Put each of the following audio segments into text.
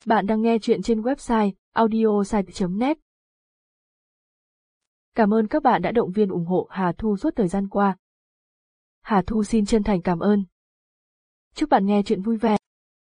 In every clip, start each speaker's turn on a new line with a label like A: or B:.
A: Bạn đang nghe chuyện trên website audiosite.net. Cảm ơn các bạn đã động viên ủng hộ Hà Thu suốt thời gian qua. Hà Thu xin chân thành cảm ơn. Chúc bạn nghe chuyện vui vẻ.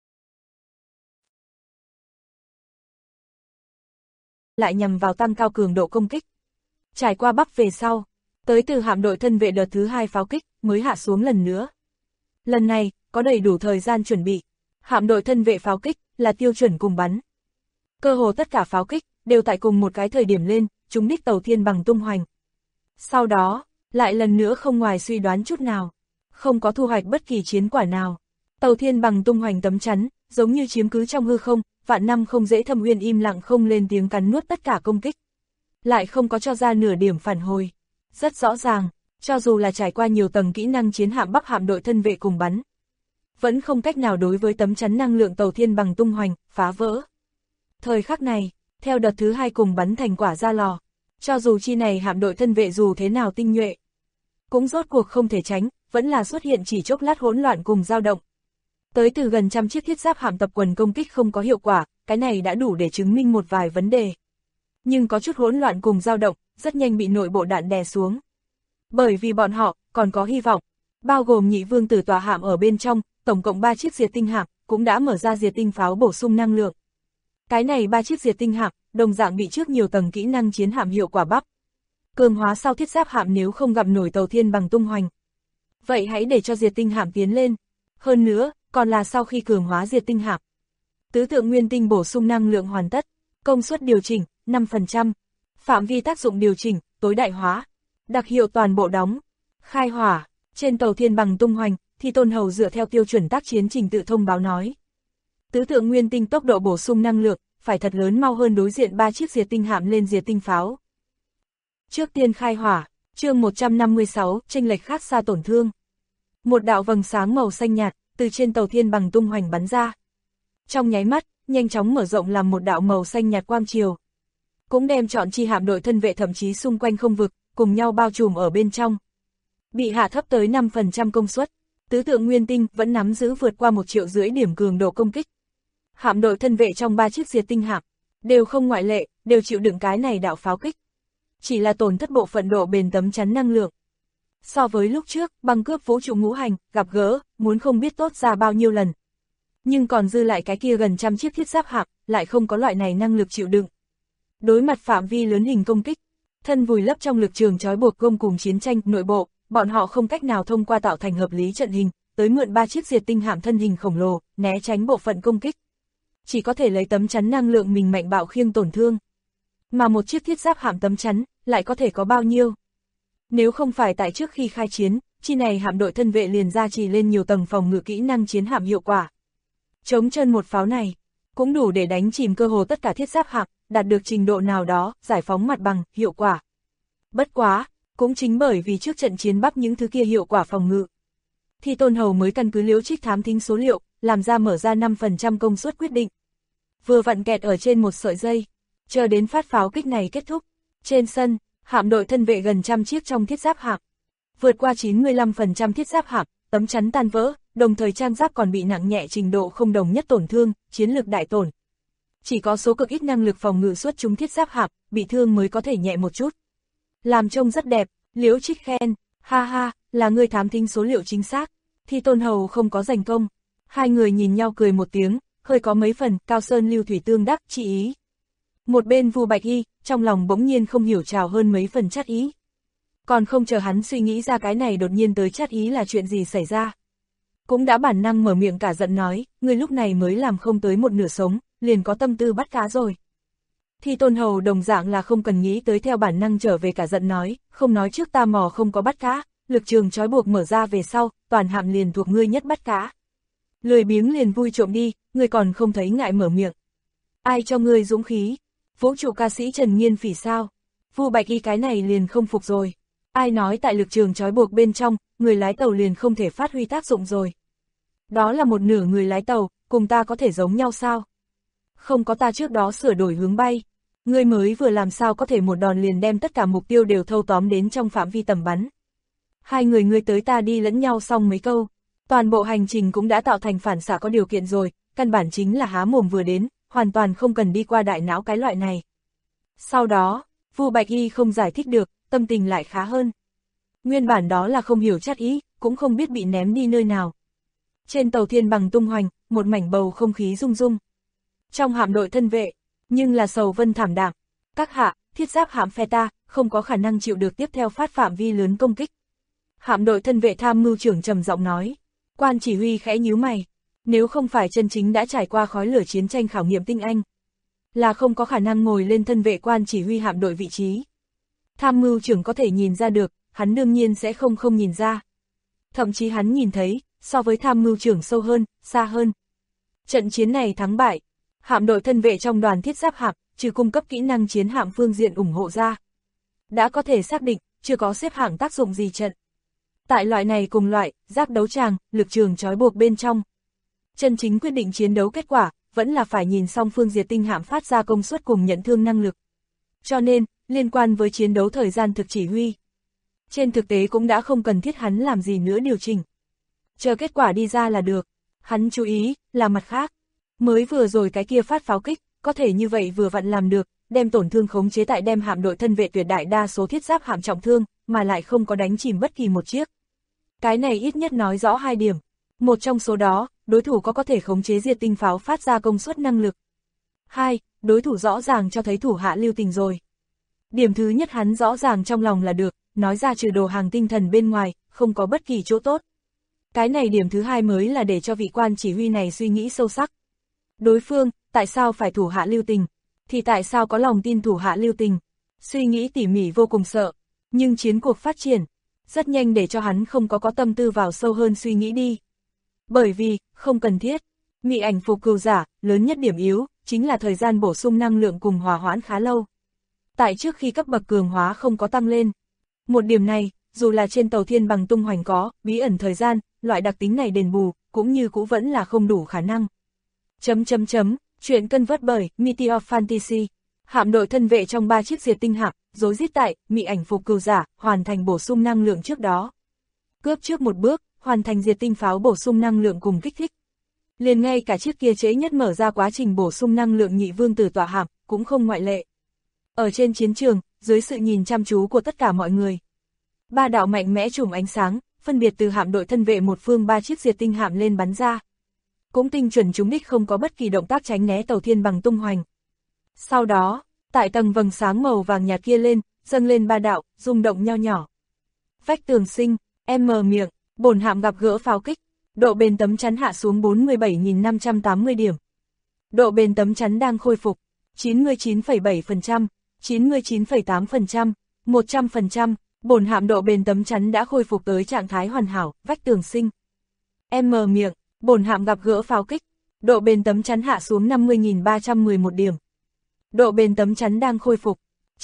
B: Lại nhằm vào tăng cao cường độ công kích. Trải qua bắp về sau, tới từ hạm đội thân vệ đợt thứ 2 pháo kích mới hạ xuống lần nữa. Lần này, có đầy đủ thời gian chuẩn bị. Hạm đội thân vệ pháo kích là tiêu chuẩn cùng bắn. Cơ hồ tất cả pháo kích đều tại cùng một cái thời điểm lên, trúng đích tàu Thiên Bằng tung hoành. Sau đó, lại lần nữa không ngoài suy đoán chút nào, không có thu hoạch bất kỳ chiến quả nào. Tàu Thiên Bằng tung hoành tấm chắn, giống như chiếm cứ trong hư không, vạn năm không dễ Thâm Uyên im lặng không lên tiếng cắn nuốt tất cả công kích. Lại không có cho ra nửa điểm phản hồi. Rất rõ ràng, cho dù là trải qua nhiều tầng kỹ năng chiến hạm Bắc hạm đội thân vệ cùng bắn, vẫn không cách nào đối với tấm chắn năng lượng tàu Thiên Bằng tung hoành, phá vỡ. Thời khắc này, theo đợt thứ 2 cùng bắn thành quả ra lò, cho dù chi này hạm đội thân vệ dù thế nào tinh nhuệ, cũng rốt cuộc không thể tránh, vẫn là xuất hiện chỉ chốc lát hỗn loạn cùng dao động. Tới từ gần trăm chiếc thiết giáp hạm tập quần công kích không có hiệu quả, cái này đã đủ để chứng minh một vài vấn đề. Nhưng có chút hỗn loạn cùng dao động, rất nhanh bị nội bộ đạn đè xuống. Bởi vì bọn họ còn có hy vọng, bao gồm nhị vương tử tòa hạm ở bên trong, tổng cộng 3 chiếc diệt tinh hạm cũng đã mở ra diệt tinh pháo bổ sung năng lượng. Cái này 3 chiếc diệt tinh hạm đồng dạng bị trước nhiều tầng kỹ năng chiến hạm hiệu quả bắp. Cường hóa sau thiết giáp hạm nếu không gặp nổi tàu Thiên Bằng tung hoành, vậy hãy để cho diệt tinh hạm tiến lên. Hơn nữa, còn là sau khi cường hóa diệt tinh hạm, tứ tượng nguyên tinh bổ sung năng lượng hoàn tất, công suất điều chỉnh 5%, phạm vi tác dụng điều chỉnh tối đại hóa, đặc hiệu toàn bộ đóng, khai hỏa. Trên tàu Thiên Bằng tung hoành thì Tôn Hầu dựa theo tiêu chuẩn tác chiến trình tự thông báo nói, tứ tượng nguyên tinh tốc độ bổ sung năng lượng phải thật lớn mau hơn đối diện 3 chiếc diệt tinh hạm lên diệt tinh pháo. Trước tiên khai hỏa, chương 156, chênh lệch khác xa tổn thương. Một đạo vầng sáng màu xanh nhạt từ trên tàu Thiên Bằng tung hoành bắn ra. Trong nháy mắt, nhanh chóng mở rộng làm một đạo màu xanh nhạt quang chiều, cũng đem trọn chi hạm đội thân vệ thậm chí xung quanh không vực cùng nhau bao trùm ở bên trong. Bị hạ thấp tới 5% công suất, tứ tượng nguyên tinh vẫn nắm giữ vượt qua 1,5 triệu điểm cường độ công kích. Hạm đội thân vệ trong 3 chiếc diệt tinh hạm đều không ngoại lệ, đều chịu đựng cái này đạo pháo kích. Chỉ là tổn thất bộ phận độ bền tấm chắn năng lượng. So với lúc trước, băng cướp vũ trụ ngũ hành, gặp gỡ, muốn không biết tốt ra bao nhiêu lần. Nhưng còn dư lại cái kia gần trăm chiếc thiết giáp hạm, lại không có loại này năng lực chịu đựng. Đối mặt phạm vi lớn hình công kích, thân vùi lấp trong lực trường trói buộc gông cùng chiến tranh nội bộ, bọn họ không cách nào thông qua tạo thành hợp lý trận hình, tới mượn 3 chiếc diệt tinh hạm thân hình khổng lồ, né tránh bộ phận công kích. Chỉ có thể lấy tấm chắn năng lượng mình mạnh bạo khiêng tổn thương. Mà một chiếc thiết giáp hạm tấm chắn, lại có thể có bao nhiêu? Nếu không phải tại trước khi khai chiến, chi này hạm đội thân vệ liền ra trì lên nhiều tầng phòng ngự kỹ năng chiến hạm hiệu quả. Chống chân một pháo này, cũng đủ để đánh chìm cơ hồ tất cả thiết giáp hạm, đạt được trình độ nào đó, giải phóng mặt bằng, hiệu quả. Bất quá, cũng chính bởi vì trước trận chiến bắp những thứ kia hiệu quả phòng ngự, thì Tôn Hầu mới căn cứ Liễu Trích thám thính số liệu, làm ra mở ra 5% công suất quyết định. Vừa vặn kẹt ở trên một sợi dây, chờ đến phát pháo kích này kết thúc. Trên sân, hạm đội thân vệ gần trăm chiếc trong thiết giáp hạm, vượt qua 95% thiết giáp hạm, tấm chắn tan vỡ, đồng thời trang giáp còn bị nặng nhẹ trình độ không đồng nhất tổn thương, chiến lực đại tổn. Chỉ có số cực ít năng lực phòng ngự xuất chúng thiết giáp hạm, bị thương mới có thể nhẹ một chút. Làm trông rất đẹp, Liễu Trích khen, ha ha, là ngươi thám thính số liệu chính xác, thì Tôn Hầu không có giành công. Hai người nhìn nhau cười một tiếng, hơi có mấy phần Cao Sơn Lưu Thủy tương đắc chi ý. Một bên Vu Bạch Y, trong lòng bỗng nhiên không hiểu trào hơn mấy phần chát ý. Còn không chờ hắn suy nghĩ ra cái này đột nhiên tới chát ý là chuyện gì xảy ra, cũng đã bản năng mở miệng cả giận nói, ngươi lúc này mới làm không tới một nửa sống, liền có tâm tư bắt cá rồi. Thì Tôn Hầu đồng dạng là không cần nghĩ tới theo bản năng trở về cả giận nói, không nói trước ta mò không có bắt cá, lực trường trói buộc mở ra về sau, toàn hạm liền thuộc ngươi nhất bắt cá. Lười biếng liền vui trộm đi, ngươi còn không thấy ngại mở miệng. Ai cho ngươi dũng khí? Vũ trụ ca sĩ Trần Nghiên Phỉ sao? Vu Bạch Y cái này liền không phục rồi. Ai nói tại lực trường trói buộc bên trong, người lái tàu liền không thể phát huy tác dụng rồi? Đó là một nửa người lái tàu, cùng ta có thể giống nhau sao? Không có ta trước đó sửa đổi hướng bay, ngươi mới vừa làm sao có thể một đòn liền đem tất cả mục tiêu đều thâu tóm đến trong phạm vi tầm bắn. Hai người ngươi tới ta đi lẫn nhau xong mấy câu, toàn bộ hành trình cũng đã tạo thành phản xạ có điều kiện rồi, căn bản chính là há mồm vừa đến, hoàn toàn không cần đi qua đại não cái loại này. Sau đó, Vu Bạch Y không giải thích được, tâm tình lại khá hơn. Nguyên bản đó là không hiểu chắc ý, cũng không biết bị ném đi nơi nào. Trên tàu thiên bằng tung hoành, một mảnh bầu không khí rung rung. Trong hạm đội thân vệ, nhưng là sầu vân thảm đạm. Các hạ, thiết giáp hạm phe ta, không có khả năng chịu được tiếp theo phát phạm vi lớn công kích. Hạm đội thân vệ tham mưu trưởng trầm giọng nói. Quan chỉ huy khẽ nhíu mày. Nếu không phải chân chính đã trải qua khói lửa chiến tranh khảo nghiệm tinh anh, là không có khả năng ngồi lên thân vệ quan chỉ huy hạm đội vị trí. Tham mưu trưởng có thể nhìn ra được, hắn đương nhiên sẽ không nhìn ra. Thậm chí hắn nhìn thấy, so với tham mưu trưởng sâu hơn, xa hơn. Trận chiến này thắng bại, hạm đội thân vệ trong đoàn thiết giáp hạm, trừ cung cấp kỹ năng chiến hạm phương diện ủng hộ ra, đã có thể xác định, chưa có xếp hạng tác dụng gì trận. Tại loại này cùng loại, giác đấu tràng, lực trường trói buộc bên trong. Chân chính quyết định chiến đấu kết quả, vẫn là phải nhìn song phương diệt tinh hạm phát ra công suất cùng nhận thương năng lực. Cho nên, liên quan với chiến đấu thời gian thực chỉ huy, trên thực tế cũng đã không cần thiết hắn làm gì nữa điều chỉnh. Chờ kết quả đi ra là được. Hắn chú ý, là mặt khác. Mới vừa rồi cái kia phát pháo kích, có thể như vậy vừa vặn làm được, đem tổn thương khống chế tại đem hạm đội thân vệ tuyệt đại đa số thiết giáp hạm trọng thương, mà lại không có đánh chìm bất kỳ một chiếc. Cái này ít nhất nói rõ hai điểm. Một trong số đó, đối thủ có thể khống chế diệt tinh pháo phát ra công suất năng lực. Hai, đối thủ rõ ràng cho thấy thủ hạ lưu tình rồi. Điểm thứ nhất hắn rõ ràng trong lòng là được, nói ra trừ đồ hàng tinh thần bên ngoài, không có bất kỳ chỗ tốt. Cái này điểm thứ hai mới là để cho vị quan chỉ huy này suy nghĩ sâu sắc. Đối phương, tại sao phải thủ hạ lưu tình? Thì tại sao có lòng tin thủ hạ lưu tình? Suy nghĩ tỉ mỉ vô cùng sợ. Nhưng chiến cuộc phát triển, rất nhanh để cho hắn không có tâm tư vào sâu hơn suy nghĩ đi. Bởi vì, không cần thiết. Mị ảnh phục cừu giả, lớn nhất điểm yếu, chính là thời gian bổ sung năng lượng cùng hòa hoãn khá lâu. Tại trước khi cấp bậc cường hóa không có tăng lên. Một điểm này, dù là trên tàu thiên bằng tung hoành có, bí ẩn thời gian, loại đặc tính này đền bù, cũng như cũ vẫn là không đủ khả năng. Chuyện cân vớt bởi Meteor Fantasy. Hạm đội thân vệ trong 3 chiếc diệt tinh hạm, rối rít tại, mị ảnh phục cừu giả, hoàn thành bổ sung năng lượng trước đó. Cướp trước một bước, hoàn thành diệt tinh pháo bổ sung năng lượng cùng kích thích. Liền ngay cả chiếc kia trễ nhất mở ra quá trình bổ sung năng lượng nhị vương tử tọa hạm, cũng không ngoại lệ. Ở trên chiến trường, dưới sự nhìn chăm chú của tất cả mọi người, 3 đạo mạnh mẽ chùm ánh sáng, phân biệt từ hạm đội thân vệ một phương 3 chiếc diệt tinh hạm lên bắn ra. Cũng tinh chuẩn trúng đích, không có bất kỳ động tác tránh né tàu thiên bằng tung hoành. Sau đó, tại tầng vầng sáng màu vàng nhạt kia lên, dâng lên 3 đạo, rung động nho nhỏ. Vách tường sinh, miệng, bổn hạm gặp gỡ pháo kích, độ bền tấm chắn hạ xuống 47.580 điểm. Độ bền tấm chắn đang khôi phục, 99,7%, 99,8%, 100%, bổn hạm độ bền tấm chắn đã khôi phục tới trạng thái hoàn hảo, vách tường sinh. Miệng, bổn hạm gặp gỡ pháo kích, độ bền tấm chắn hạ xuống 50.311 điểm. Độ bền tấm chắn đang khôi phục,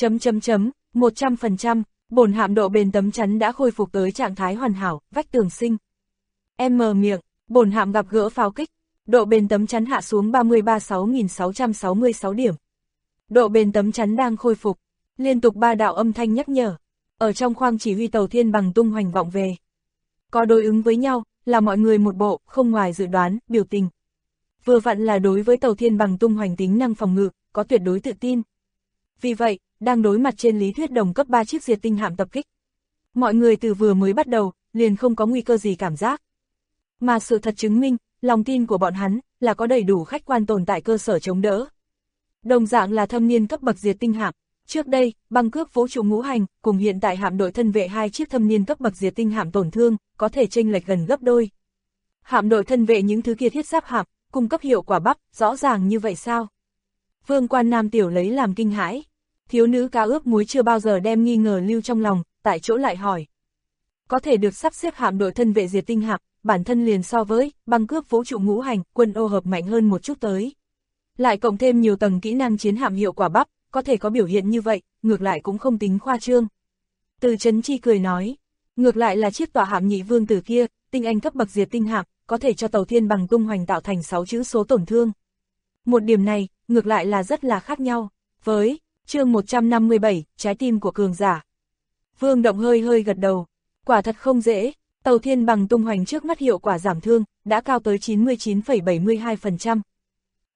B: 100%, bổn hạm độ bền tấm chắn đã khôi phục tới trạng thái hoàn hảo, vách tường sinh. Miệng, bổn hạm gặp gỡ pháo kích, độ bền tấm chắn hạ xuống 36.666 điểm. Độ bền tấm chắn đang khôi phục, liên tục 3 đạo âm thanh nhắc nhở, ở trong khoang chỉ huy tàu thiên bằng tung hoành vọng về. Có đối ứng với nhau, là mọi người một bộ, không ngoài dự đoán, biểu tình. Vừa vặn là đối với tàu thiên bằng tung hoành tính năng phòng ngự, có tuyệt đối tự tin. Vì vậy, đang đối mặt trên lý thuyết đồng cấp 3 chiếc diệt tinh hạm tập kích. Mọi người từ vừa mới bắt đầu, liền không có nguy cơ gì cảm giác. Mà sự thật chứng minh, lòng tin của bọn hắn, là có đầy đủ khách quan tồn tại cơ sở chống đỡ. Đồng dạng là thâm niên cấp bậc diệt tinh hạm. Trước đây, băng cước vũ trụ ngũ hành, cùng hiện tại hạm đội thân vệ 2 chiếc thâm niên cấp bậc diệt tinh hạm tổn thương, có thể chênh lệch gần gấp đôi. Hạm đội thân vệ những thứ kia thiết giáp hạm, cung cấp hiệu quả bắp, rõ ràng như vậy sao? Vương Quan Nam Tiểu lấy làm kinh hãi. Thiếu nữ cá ướp muối chưa bao giờ đem nghi ngờ lưu trong lòng, tại chỗ lại hỏi. Có thể được sắp xếp hạm đội thân vệ diệt tinh hạm, bản thân liền so với băng cướp vũ trụ ngũ hành, quân ô hợp mạnh hơn một chút tới. Lại cộng thêm nhiều tầng kỹ năng chiến hạm hiệu quả bắp, có thể có biểu hiện như vậy, ngược lại cũng không tính khoa trương. Từ Chấn Chi cười nói, ngược lại là chiếc tọa hạm nhị vương tử kia, tinh anh cấp bậc diệt tinh hạm, có thể cho tàu thiên bằng tung hoành tạo thành 6 chữ số tổn thương. Một điểm này, ngược lại là rất là khác nhau, với chương 157, trái tim của cường giả. Vương Động hơi gật đầu, quả thật không dễ, tàu thiên bằng tung hoành trước mắt hiệu quả giảm thương, đã cao tới 99,72%.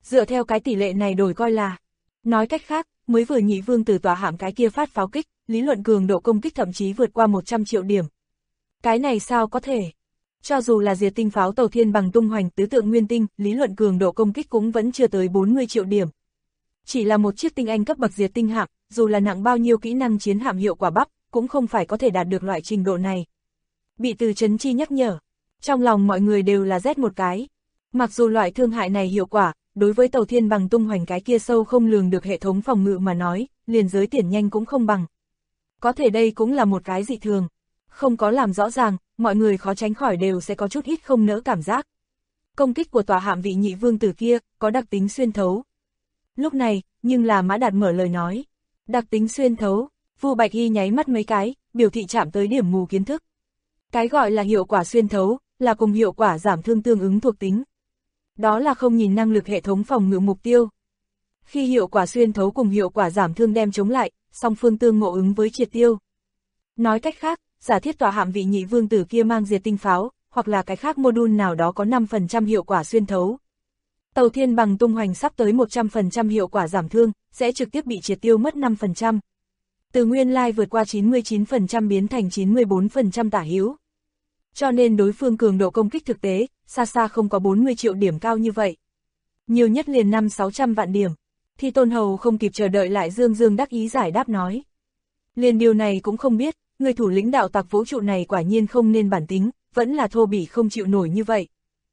B: Dựa theo cái tỷ lệ này đổi coi là, nói cách khác, mới vừa Nhị Vương Tử tòa hạm cái kia phát pháo kích, lý luận cường độ công kích thậm chí vượt qua 100 triệu điểm. Cái này sao có thể? Cho dù là diệt tinh pháo tàu thiên bằng tung hoành tứ tượng nguyên tinh, lý luận cường độ công kích cũng vẫn chưa tới 40 triệu điểm. Chỉ là một chiếc tinh anh cấp bậc diệt tinh hạm, dù là nặng bao nhiêu kỹ năng chiến hạm hiệu quả bắp, cũng không phải có thể đạt được loại trình độ này. Bị Từ Chấn Chi nhắc nhở, trong lòng mọi người đều là rét một cái. Mặc dù loại thương hại này hiệu quả, đối với tàu thiên bằng tung hoành cái kia sâu không lường được hệ thống phòng ngự mà nói, liền giới tiền nhanh cũng không bằng. Có thể đây cũng là một cái dị thường. Không có làm rõ ràng, mọi người khó tránh khỏi đều sẽ có chút ít không nỡ cảm giác. Công kích của tòa hạm vị Nhị Vương Tử kia, có đặc tính xuyên thấu. Lúc này, nhưng là Mã Đạt mở lời nói. Đặc tính xuyên thấu, Vu Bạch Hy nháy mắt mấy cái, biểu thị chạm tới điểm mù kiến thức. Cái gọi là hiệu quả xuyên thấu, là cùng hiệu quả giảm thương tương ứng thuộc tính. Đó là không nhìn năng lực hệ thống phòng ngự mục tiêu. Khi hiệu quả xuyên thấu cùng hiệu quả giảm thương đem chống lại, song phương tương ngộ ứng với triệt tiêu. Nói cách khác, giả thiết tòa hạm vị Nhị Vương Tử kia mang diệt tinh pháo, hoặc là cái khác module nào đó có 5% hiệu quả xuyên thấu. Tàu thiên bằng tung hoành sắp tới 100% hiệu quả giảm thương, sẽ trực tiếp bị triệt tiêu mất 5%. Từ nguyên lai vượt qua 99% biến thành 94% tả hữu. Cho nên đối phương cường độ công kích thực tế, xa xa không có 40 triệu điểm cao như vậy. Nhiều nhất liền 500-600 vạn điểm. Thì Tôn Hầu không kịp chờ đợi lại dương dương đắc ý giải đáp nói. Liền điều này cũng không biết, người thủ lĩnh đạo tặc vũ trụ này quả nhiên không nên bản tính, vẫn là thô bỉ không chịu nổi như vậy.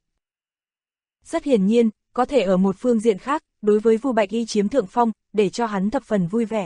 B: Rất hiển nhiên, có thể ở một phương diện khác, đối với Vu Bạch Hy chiếm thượng phong, để cho hắn thập phần vui vẻ.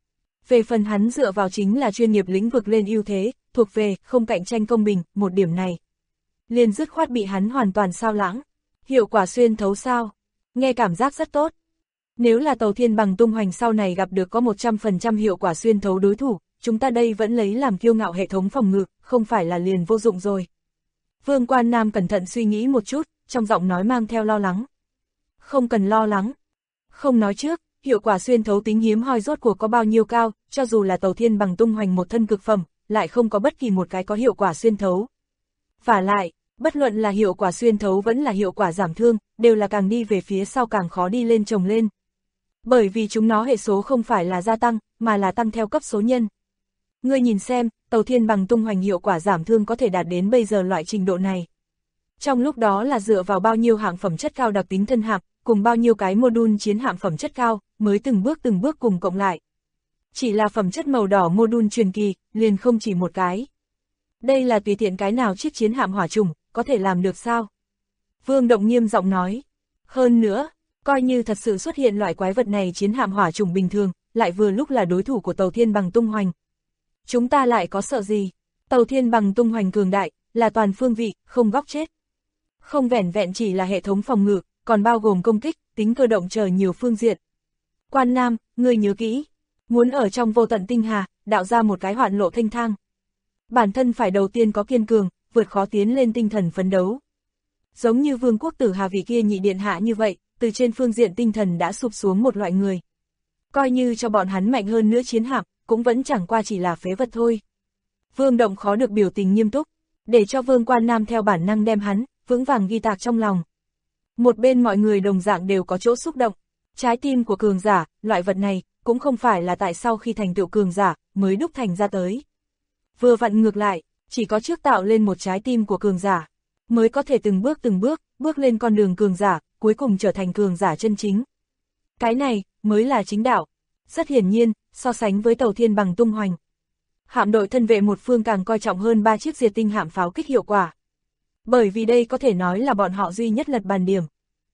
B: Về phần hắn dựa vào chính là chuyên nghiệp lĩnh vực lên ưu thế, thuộc về không cạnh tranh công bình, một điểm này. Liền dứt khoát bị hắn hoàn toàn sao lãng. Hiệu quả xuyên thấu sao? Nghe cảm giác rất tốt. Nếu là tàu thiên bằng tung hoành sau này gặp được có 100% hiệu quả xuyên thấu đối thủ, chúng ta đây vẫn lấy làm kiêu ngạo hệ thống phòng ngự, không phải là liền vô dụng rồi. Vương Quan Nam cẩn thận suy nghĩ một chút, trong giọng nói mang theo lo lắng. Không cần lo lắng. Không nói trước, hiệu quả xuyên thấu tính hiếm hoi rốt cuộc có bao nhiêu cao, cho dù là tàu thiên bằng tung hoành một thân cực phẩm, lại không có bất kỳ một cái có hiệu quả xuyên thấu. Vả lại, bất luận là hiệu quả xuyên thấu vẫn là hiệu quả giảm thương, đều là càng đi về phía sau càng khó đi lên chồng lên. Bởi vì chúng nó hệ số không phải là gia tăng, mà là tăng theo cấp số nhân. Ngươi nhìn xem, tàu thiên bằng tung hoành hiệu quả giảm thương có thể đạt đến bây giờ loại trình độ này. Trong lúc đó là dựa vào bao nhiêu hạng phẩm chất cao đặc tính thân hạm, cùng bao nhiêu cái module chiến hạm phẩm chất cao, mới từng bước cùng cộng lại. Chỉ là phẩm chất màu đỏ module truyền kỳ, liền không chỉ một cái. Đây là tùy tiện cái nào chiếc chiến hạm hỏa trùng, có thể làm được sao? Vương Động nghiêm giọng nói. Hơn nữa, coi như thật sự xuất hiện loại quái vật này chiến hạm hỏa trùng bình thường, lại vừa lúc là đối thủ của tàu thiên bằng tung hoành. Chúng ta lại có sợ gì? Tàu thiên bằng tung hoành cường đại, là toàn phương vị, không góc chết. Không vẻn vẹn chỉ là hệ thống phòng ngự, còn bao gồm công kích, tính cơ động chờ nhiều phương diện. Quan Nam, ngươi nhớ kỹ, muốn ở trong vô tận tinh hà, đạo ra một cái hoạn lộ thanh thang. Bản thân phải đầu tiên có kiên cường, vượt khó tiến lên tinh thần phấn đấu. Giống như Vương Quốc Tử Hà vị kia nhị điện hạ như vậy, từ trên phương diện tinh thần đã sụp xuống một loại người. Coi như cho bọn hắn mạnh hơn nữa chiến hạm, cũng vẫn chẳng qua chỉ là phế vật thôi. Vương Động khó được biểu tình nghiêm túc, để cho Vương Quan Nam theo bản năng đem hắn, vững vàng ghi tạc trong lòng. Một bên mọi người đồng dạng đều có chỗ xúc động. Trái tim của cường giả, loại vật này, cũng không phải là tại sau khi thành tựu cường giả, mới đúc thành ra tới. Vừa vặn ngược lại, chỉ có trước tạo lên một trái tim của cường giả, mới có thể từng bước lên con đường cường giả, cuối cùng trở thành cường giả chân chính. Cái này, mới là chính đạo. Rất hiển nhiên, so sánh với tàu thiên bằng tung hoành, hạm đội thân vệ một phương càng coi trọng hơn 3 chiếc diệt tinh hạm pháo kích hiệu quả. Bởi vì đây có thể nói là bọn họ duy nhất lật bàn điểm.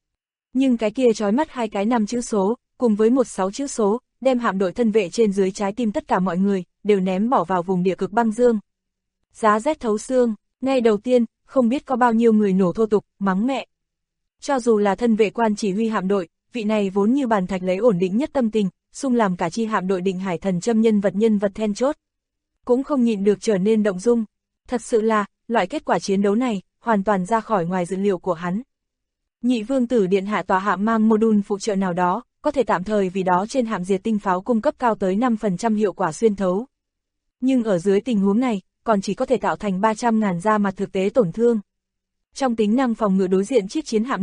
B: Nhưng cái kia chói mắt 2 cái 5 chữ số, cùng với 16 chữ số, đem hạm đội thân vệ trên dưới trái tim tất cả mọi người, đều ném bỏ vào vùng địa cực băng dương. Giá rét thấu xương, ngay đầu tiên, không biết có bao nhiêu người nổ thô tục, mắng mẹ. Cho dù là thân vệ quan chỉ huy hạm đội, vị này vốn như bàn thạch lấy ổn định nhất tâm tình, xung làm cả chi hạm đội Định Hải Thần Châm nhân vật then chốt. Cũng không nhịn được trở nên động dung. Thật sự là, loại kết quả chiến đấu này, hoàn toàn ra khỏi ngoài dự liệu của hắn. Nhị Vương Tử điện hạ tòa hạm mang module phụ trợ nào đó, có thể tạm thời vì đó trên hạm diệt tinh pháo cung cấp cao tới 5% hiệu quả xuyên thấu. Nhưng ở dưới tình huống này, còn chỉ có thể tạo thành 300.000 da mặt thực tế tổn thương. Trong tính năng phòng ngự đối diện chiếc chiến hạm này,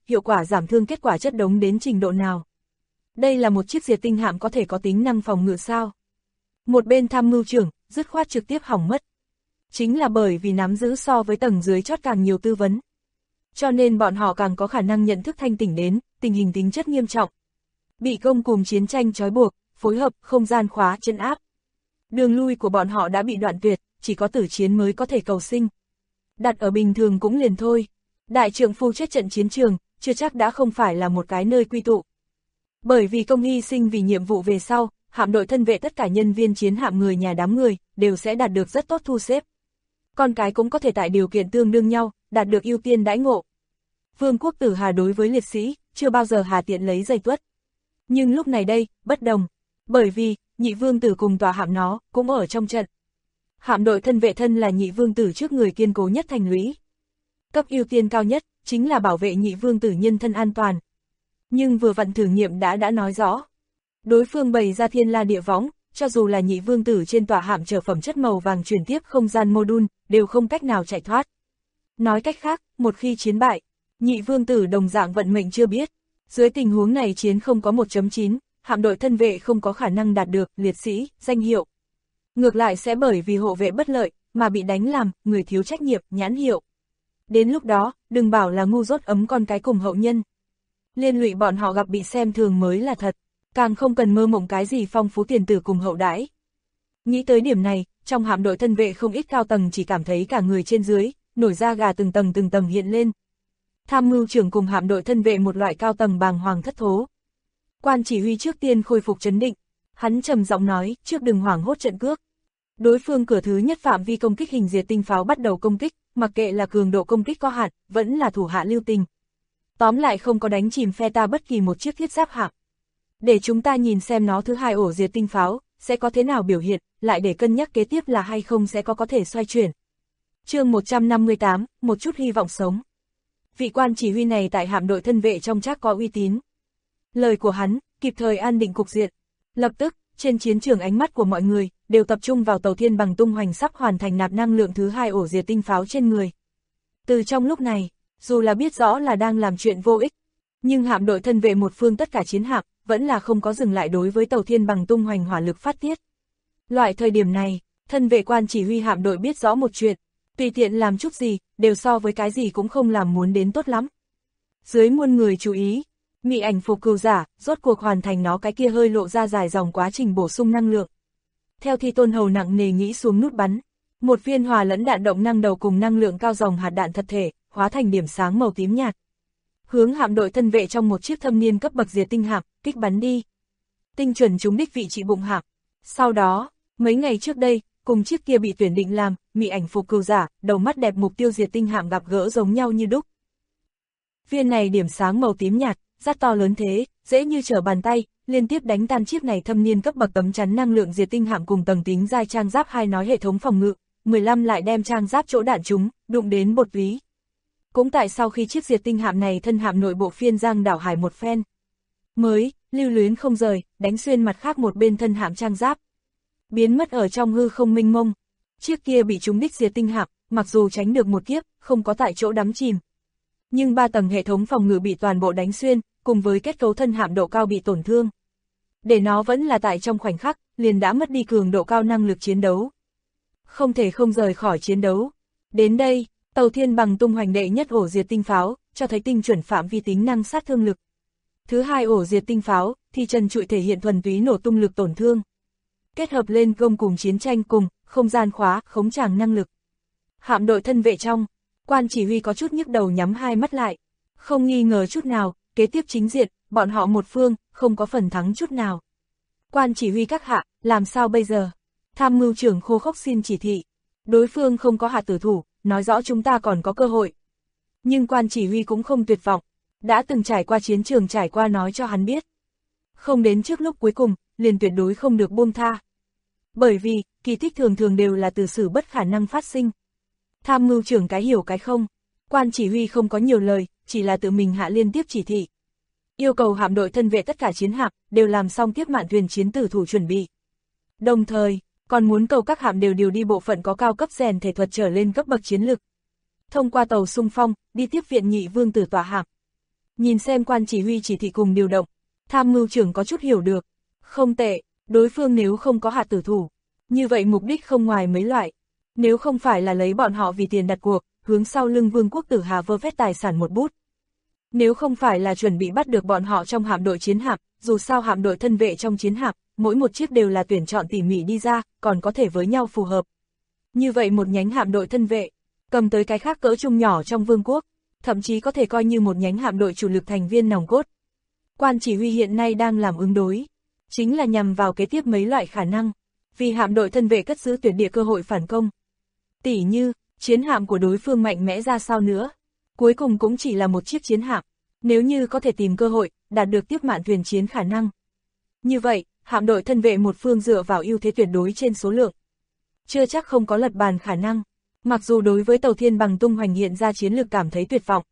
B: hiệu quả giảm thương kết quả chất đống đến trình độ nào. Đây là một chiếc diệt tinh hạm có thể có tính năng phòng ngự sao? Một bên tham mưu trưởng, dứt khoát trực tiếp hỏng mất. Chính là bởi vì nắm giữ so với tầng dưới chót càng nhiều tư vấn. Cho nên bọn họ càng có khả năng nhận thức thanh tỉnh đến, tình hình tính chất nghiêm trọng. Bị công cùng chiến tranh trói buộc, phối hợp, không gian khóa, chân áp. Đường lui của bọn họ đã bị đoạn tuyệt, chỉ có tử chiến mới có thể cầu sinh. Đặt ở bình thường cũng liền thôi. Đại trượng phu chết trận chiến trường, chưa chắc đã không phải là một cái nơi quy tụ. Bởi vì công hy sinh vì nhiệm vụ về sau, hạm đội thân vệ tất cả nhân viên chiến hạm người nhà đám người, đều sẽ đạt được rất tốt thu xếp. Con cái cũng có thể tại điều kiện tương đương nhau, đạt được ưu tiên đãi ngộ. Vương quốc Tử Hà đối với liệt sĩ, chưa bao giờ hà tiện lấy dây tuất. Nhưng lúc này đây, bất đồng. Bởi vì, nhị vương tử cùng tòa hạm nó, cũng ở trong trận. Hạm đội thân vệ thân là nhị vương tử trước người kiên cố nhất thành lũy. Cấp ưu tiên cao nhất, chính là bảo vệ nhị vương tử nhân thân an toàn. Nhưng vừa vặn thử nghiệm đã nói rõ. Đối phương bày ra thiên la địa võng, cho dù là nhị vương tử trên tòa hạm chở phẩm chất màu vàng chuyển tiếp không gian mô-đun, đều không cách nào chạy thoát. Nói cách khác, một khi chiến bại, nhị vương tử đồng dạng vận mệnh chưa biết. Dưới tình huống này chiến không có 1.9, hạm đội thân vệ không có khả năng đạt được liệt sĩ, danh hiệu. Ngược lại sẽ bởi vì hộ vệ bất lợi, mà bị đánh làm, người thiếu trách nhiệm, nhãn hiệu. Đến lúc đó, đừng bảo là ngu dốt ấm con cái cùng hậu nhân. Liên lụy bọn họ gặp bị xem thường mới là thật, càng không cần mơ mộng cái gì phong phú tiền tử cùng hậu đãi. Nghĩ tới điểm này, trong hạm đội thân vệ không ít cao tầng chỉ cảm thấy cả người trên dưới, nổi da gà từng tầng hiện lên. Tham mưu trưởng cùng hạm đội thân vệ một loại cao tầng bàng hoàng thất thố. Quan chỉ huy trước tiên khôi phục trấn định, hắn trầm giọng nói, trước đừng hoảng hốt trận cước. Đối phương cửa thứ nhất phạm vi công kích hình diệt tinh pháo bắt đầu công kích, mặc kệ là cường độ công kích có hạn, vẫn là thủ hạ lưu tình. Tóm lại không có đánh chìm phe ta bất kỳ một chiếc thiết giáp hạm. Để chúng ta nhìn xem nó thứ hai ổ diệt tinh pháo, sẽ có thế nào biểu hiện, lại để cân nhắc kế tiếp là hay không sẽ có thể xoay chuyển. Chương 158, một chút hy vọng sống. Vị quan chỉ huy này tại hạm đội thân vệ trong chắc có uy tín. Lời của hắn, kịp thời an định cục diện. Lập tức, trên chiến trường ánh mắt của mọi người, đều tập trung vào tàu thiên bằng tung hoành sắp hoàn thành nạp năng lượng thứ hai ổ diệt tinh pháo trên người. Từ trong lúc này, dù là biết rõ là đang làm chuyện vô ích, nhưng hạm đội thân vệ một phương tất cả chiến hạm, vẫn là không có dừng lại đối với tàu thiên bằng tung hoành hỏa lực phát tiết. Loại thời điểm này, thân vệ quan chỉ huy hạm đội biết rõ một chuyện, tùy tiện làm chút gì, đều so với cái gì cũng không làm muốn đến tốt lắm. Dưới muôn người chú ý, mị ảnh phục cừu giả, rốt cuộc hoàn thành nó cái kia hơi lộ ra dài dòng quá trình bổ sung năng lượng. Theo Thi Tôn Hầu nặng nề nghĩ xuống nút bắn, một viên hòa lẫn đạn động năng đầu cùng năng lượng cao dòng hạt đạn thật thể, hóa thành điểm sáng màu tím nhạt. Hướng hạm đội thân vệ trong một chiếc thâm niên cấp bậc diệt tinh hạm, kích bắn đi. Tinh chuẩn trúng đích vị trí bụng hạm. Sau đó, mấy ngày trước đây, cùng chiếc kia bị tuyển định làm, mị ảnh phục cừu giả, đầu mắt đẹp mục tiêu diệt tinh hạm gặp gỡ giống nhau như đúc. Viên này điểm sáng màu tím nhạt, rất to lớn thế, dễ như trở bàn tay, liên tiếp đánh tan chiếc này thâm niên cấp bậc tấm chắn năng lượng diệt tinh hạm cùng tầng tính giai trang giáp hai nói hệ thống phòng ngự, 15 lại đem trang giáp chỗ đạn chúng, đụng đến bột túy. Cũng tại sau khi chiếc diệt tinh hạm này thân hạm nội bộ phiên giang đảo hải một phen. Mới, lưu luyến không rời, đánh xuyên mặt khác một bên thân hạm trang giáp. Biến mất ở trong hư không mênh mông. Chiếc kia bị trúng đích diệt tinh hạm, mặc dù tránh được một kiếp, không có tại chỗ đắm chìm. Nhưng 3 tầng hệ thống phòng ngự bị toàn bộ đánh xuyên, cùng với kết cấu thân hạm độ cao bị tổn thương. Để nó vẫn là tại trong khoảnh khắc, liền đã mất đi cường độ cao năng lực chiến đấu. Không thể không rời khỏi chiến đấu. Đến đây, tàu thiên bằng tung hoành đệ nhất ổ diệt tinh pháo, cho thấy tinh chuẩn phạm vi tính năng sát thương lực. Thứ hai ổ diệt tinh pháo, thì trần trụi thể hiện thuần túy nổ tung lực tổn thương. Kết hợp lên công cùng chiến tranh cùng, không gian khóa, khống tràng năng lực. Hạm đội thân vệ trong, quan chỉ huy có chút nhức đầu nhắm hai mắt lại. Không nghi ngờ chút nào, kế tiếp chính diện, bọn họ một phương, không có phần thắng chút nào. Quan chỉ huy các hạ, làm sao bây giờ? Tham mưu trưởng khô khốc xin chỉ thị. Đối phương không có hạ tử thủ, nói rõ chúng ta còn có cơ hội. Nhưng quan chỉ huy cũng không tuyệt vọng, đã từng trải qua chiến trường trải qua nói cho hắn biết. Không đến trước lúc cuối cùng, liền tuyệt đối không được buông tha. Bởi vì, kỳ tích thường thường đều là từ sự bất khả năng phát sinh. Tham mưu trưởng cái hiểu cái không, quan chỉ huy không có nhiều lời, chỉ là tự mình hạ liên tiếp chỉ thị. Yêu cầu hạm đội thân vệ tất cả chiến hạm, đều làm xong tiếp mạn thuyền chiến tử thủ chuẩn bị. Đồng thời, còn muốn cầu các hạm đều điều đi bộ phận có cao cấp rèn thể thuật trở lên cấp bậc chiến lực. Thông qua tàu xung phong, đi tiếp viện nhị vương tử tòa hạm. Nhìn xem quan chỉ huy chỉ thị cùng điều động, tham mưu trưởng có chút hiểu được. Không tệ, đối phương nếu không có hạ tử thủ, như vậy mục đích không ngoài mấy loại. Nếu không phải là lấy bọn họ vì tiền đặt cuộc, hướng sau lưng Vương quốc Tử Hà vơ vét tài sản một bút. Nếu không phải là chuẩn bị bắt được bọn họ trong hạm đội chiến hạm, dù sao hạm đội thân vệ trong chiến hạm, mỗi một chiếc đều là tuyển chọn tỉ mỉ đi ra, còn có thể với nhau phù hợp. Như vậy một nhánh hạm đội thân vệ, cầm tới cái khác cỡ trung nhỏ trong vương quốc, thậm chí có thể coi như một nhánh hạm đội chủ lực thành viên nòng cốt. Quan chỉ huy hiện nay đang làm ứng đối, chính là nhằm vào kế tiếp mấy loại khả năng, vì hạm đội thân vệ cất giữ tuyệt địa cơ hội phản công. Tỉ như, chiến hạm của đối phương mạnh mẽ ra sao nữa, cuối cùng cũng chỉ là một chiếc chiến hạm, nếu như có thể tìm cơ hội, đạt được tiếp mạn thuyền chiến khả năng. Như vậy, hạm đội thân vệ một phương dựa vào ưu thế tuyệt đối trên số lượng, chưa chắc không có lật bàn khả năng, mặc dù đối với tàu Thiên Bằng tung hoành hiện ra chiến lược cảm thấy tuyệt vọng.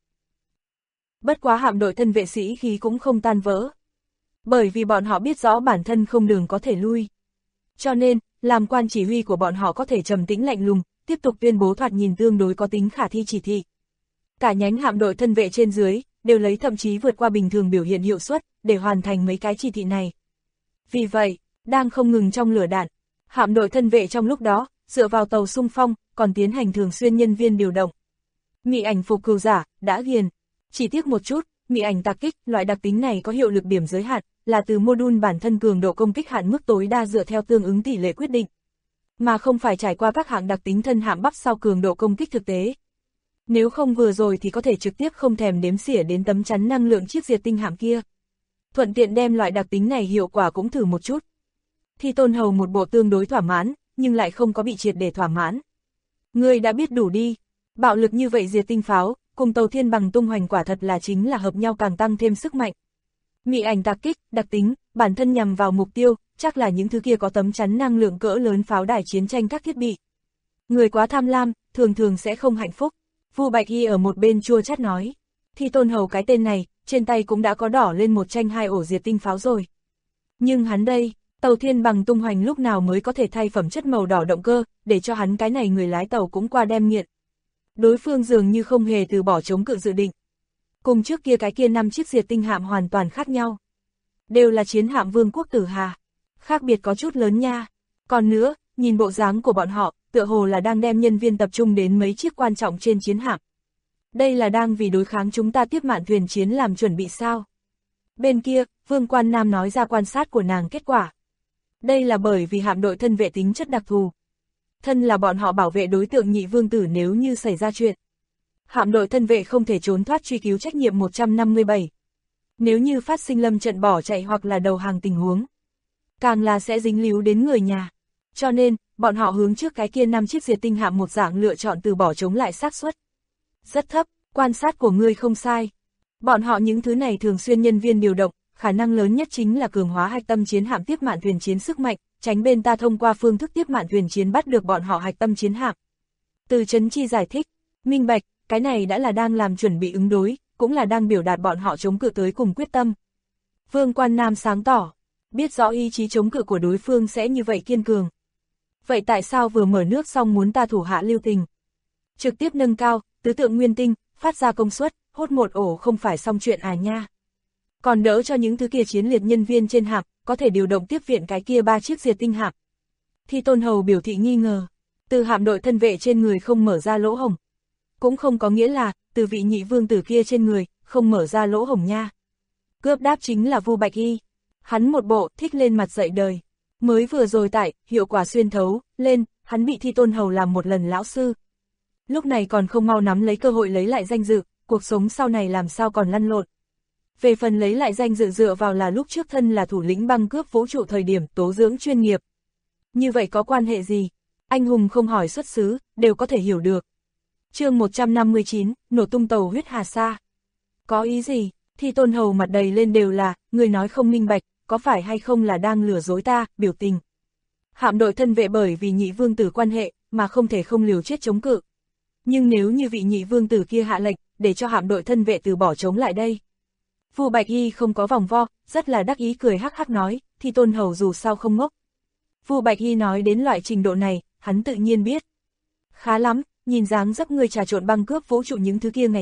B: Bất quá hạm đội thân vệ sĩ khí cũng không tan vỡ, bởi vì bọn họ biết rõ bản thân không đường có thể lui. Cho nên, làm quan chỉ huy của bọn họ có thể trầm tĩnh lạnh lùng, tiếp tục tuyên bố thoạt nhìn tương đối có tính khả thi chỉ thị. Cả nhánh hạm đội thân vệ trên dưới, đều lấy thậm chí vượt qua bình thường biểu hiện hiệu suất, để hoàn thành mấy cái chỉ thị này. Vì vậy, đang không ngừng trong lửa đạn, hạm đội thân vệ trong lúc đó, dựa vào tàu xung phong, còn tiến hành thường xuyên nhân viên điều động. Mị ảnh phục cừu giả, đã ghiền. Chỉ tiếc một chút, mị ảnh tạc kích, loại đặc tính này có hiệu lực điểm giới hạn, là từ module bản thân cường độ công kích hạn mức tối đa dựa theo tương ứng tỷ lệ quyết định, mà không phải trải qua các hạng đặc tính thân hạm bắp sau cường độ công kích thực tế. Nếu không vừa rồi thì có thể trực tiếp không thèm đếm xỉa đến tấm chắn năng lượng chiếc diệt tinh hạm kia. Thuận tiện đem loại đặc tính này hiệu quả cũng thử một chút. Thi Tôn Hầu một bộ tương đối thỏa mãn, nhưng lại không có bị triệt để thỏa mãn. Ngươi đã biết đủ đi, bạo lực như vậy diệt tinh pháo, cùng tàu Thiên Bằng tung hoành quả thật là chính là hợp nhau càng tăng thêm sức mạnh. Mị ảnh tạc kích, đặc tính, bản thân nhằm vào mục tiêu, chắc là những thứ kia có tấm chắn năng lượng cỡ lớn pháo đài chiến tranh các thiết bị. Người quá tham lam, thường thường sẽ không hạnh phúc. Vu Bạch Y ở một bên chua chát nói, Thi Tôn Hầu cái tên này, trên tay cũng đã có đỏ lên một tranh 2 ổ diệt tinh pháo rồi. Nhưng hắn đây, tàu Thiên Bằng tung hoành lúc nào mới có thể thay phẩm chất màu đỏ động cơ, để cho hắn cái này người lái tàu cũng qua đem nghiện. Đối phương dường như không hề từ bỏ chống cự dự định. Cùng trước kia cái kia 5 chiếc diệt tinh hạm hoàn toàn khác nhau. Đều là chiến hạm Vương quốc Tử Hà. Khác biệt có chút lớn nha. Còn nữa, nhìn bộ dáng của bọn họ, tựa hồ là đang đem nhân viên tập trung đến mấy chiếc quan trọng trên chiến hạm. Đây là đang vì đối kháng chúng ta tiếp mạn thuyền chiến làm chuẩn bị sao? Bên kia, Vương Quan Nam nói ra quan sát của nàng kết quả. Đây là bởi vì hạm đội thân vệ tính chất đặc thù. Thân là bọn họ bảo vệ đối tượng nhị vương tử nếu như xảy ra chuyện. Hạm đội thân vệ không thể trốn thoát truy cứu trách nhiệm 157. Nếu như phát sinh lâm trận bỏ chạy hoặc là đầu hàng tình huống, càng là sẽ dính líu đến người nhà. Cho nên, bọn họ hướng trước cái kia 5 chiếc diệt tinh hạm một dạng lựa chọn từ bỏ chống lại xác suất. Rất thấp, quan sát của ngươi không sai. Bọn họ những thứ này thường xuyên nhân viên điều động, khả năng lớn nhất chính là cường hóa hạch tâm chiến hạm tiếp mạn thuyền chiến sức mạnh, tránh bên ta thông qua phương thức tiếp mạn thuyền chiến bắt được bọn họ hạch tâm chiến hạm. Từ Trấn Chi giải thích, minh bạch, cái này đã là đang làm chuẩn bị ứng đối, cũng là đang biểu đạt bọn họ chống cự tới cùng quyết tâm. Vương Quan Nam sáng tỏ, biết rõ ý chí chống cự của đối phương sẽ như vậy kiên cường. Vậy tại sao vừa mở nước xong muốn ta thủ hạ lưu tình? Trực tiếp nâng cao, tứ tượng nguyên tinh, phát ra công suất, hốt một ổ không phải xong chuyện à nha. Còn đỡ cho những thứ kia chiến liệt nhân viên trên hạm, có thể điều động tiếp viện cái kia 3 chiếc diệt tinh hạm. Thi Tôn Hầu biểu thị nghi ngờ, từ hạm đội thân vệ trên người không mở ra lỗ hổng. Cũng không có nghĩa là, từ vị nhị vương tử kia trên người, không mở ra lỗ hổng nha. Cướp đáp chính là Vu Bạch Y. Hắn một bộ, thích lên mặt dậy đời. Mới vừa rồi tại, hiệu quả xuyên thấu, lên, hắn bị Thi Tôn Hầu làm một lần lão sư. Lúc này còn không mau nắm lấy cơ hội lấy lại danh dự, cuộc sống sau này làm sao còn lăn lộn. Về phần lấy lại danh dự dựa vào là lúc trước thân là thủ lĩnh băng cướp vũ trụ thời điểm tố dưỡng chuyên nghiệp. Như vậy có quan hệ gì? Anh hùng không hỏi xuất xứ, đều có thể hiểu được. Chương 159, nổ tung tàu huyết hà sa. Có ý gì? Thi Tôn Hầu mặt đầy lên đều là, người nói không minh bạch, có phải hay không là đang lừa dối ta, biểu tình. Hạm đội thân vệ bởi vì nhị vương tử quan hệ, mà không thể không liều chết chống cự. Nhưng nếu như vị nhị vương tử kia hạ lệnh, để cho hạm đội thân vệ từ bỏ chống lại đây. Vu Bạch Y không có vòng vo, rất là đắc ý cười hắc hắc nói, Thi Tôn Hầu dù sao không ngốc. Vu Bạch Y nói đến loại trình độ này, hắn tự nhiên biết. Khá lắm, nhìn dáng dấp người trà trộn băng cướp vũ trụ những thứ kia ngày giờ,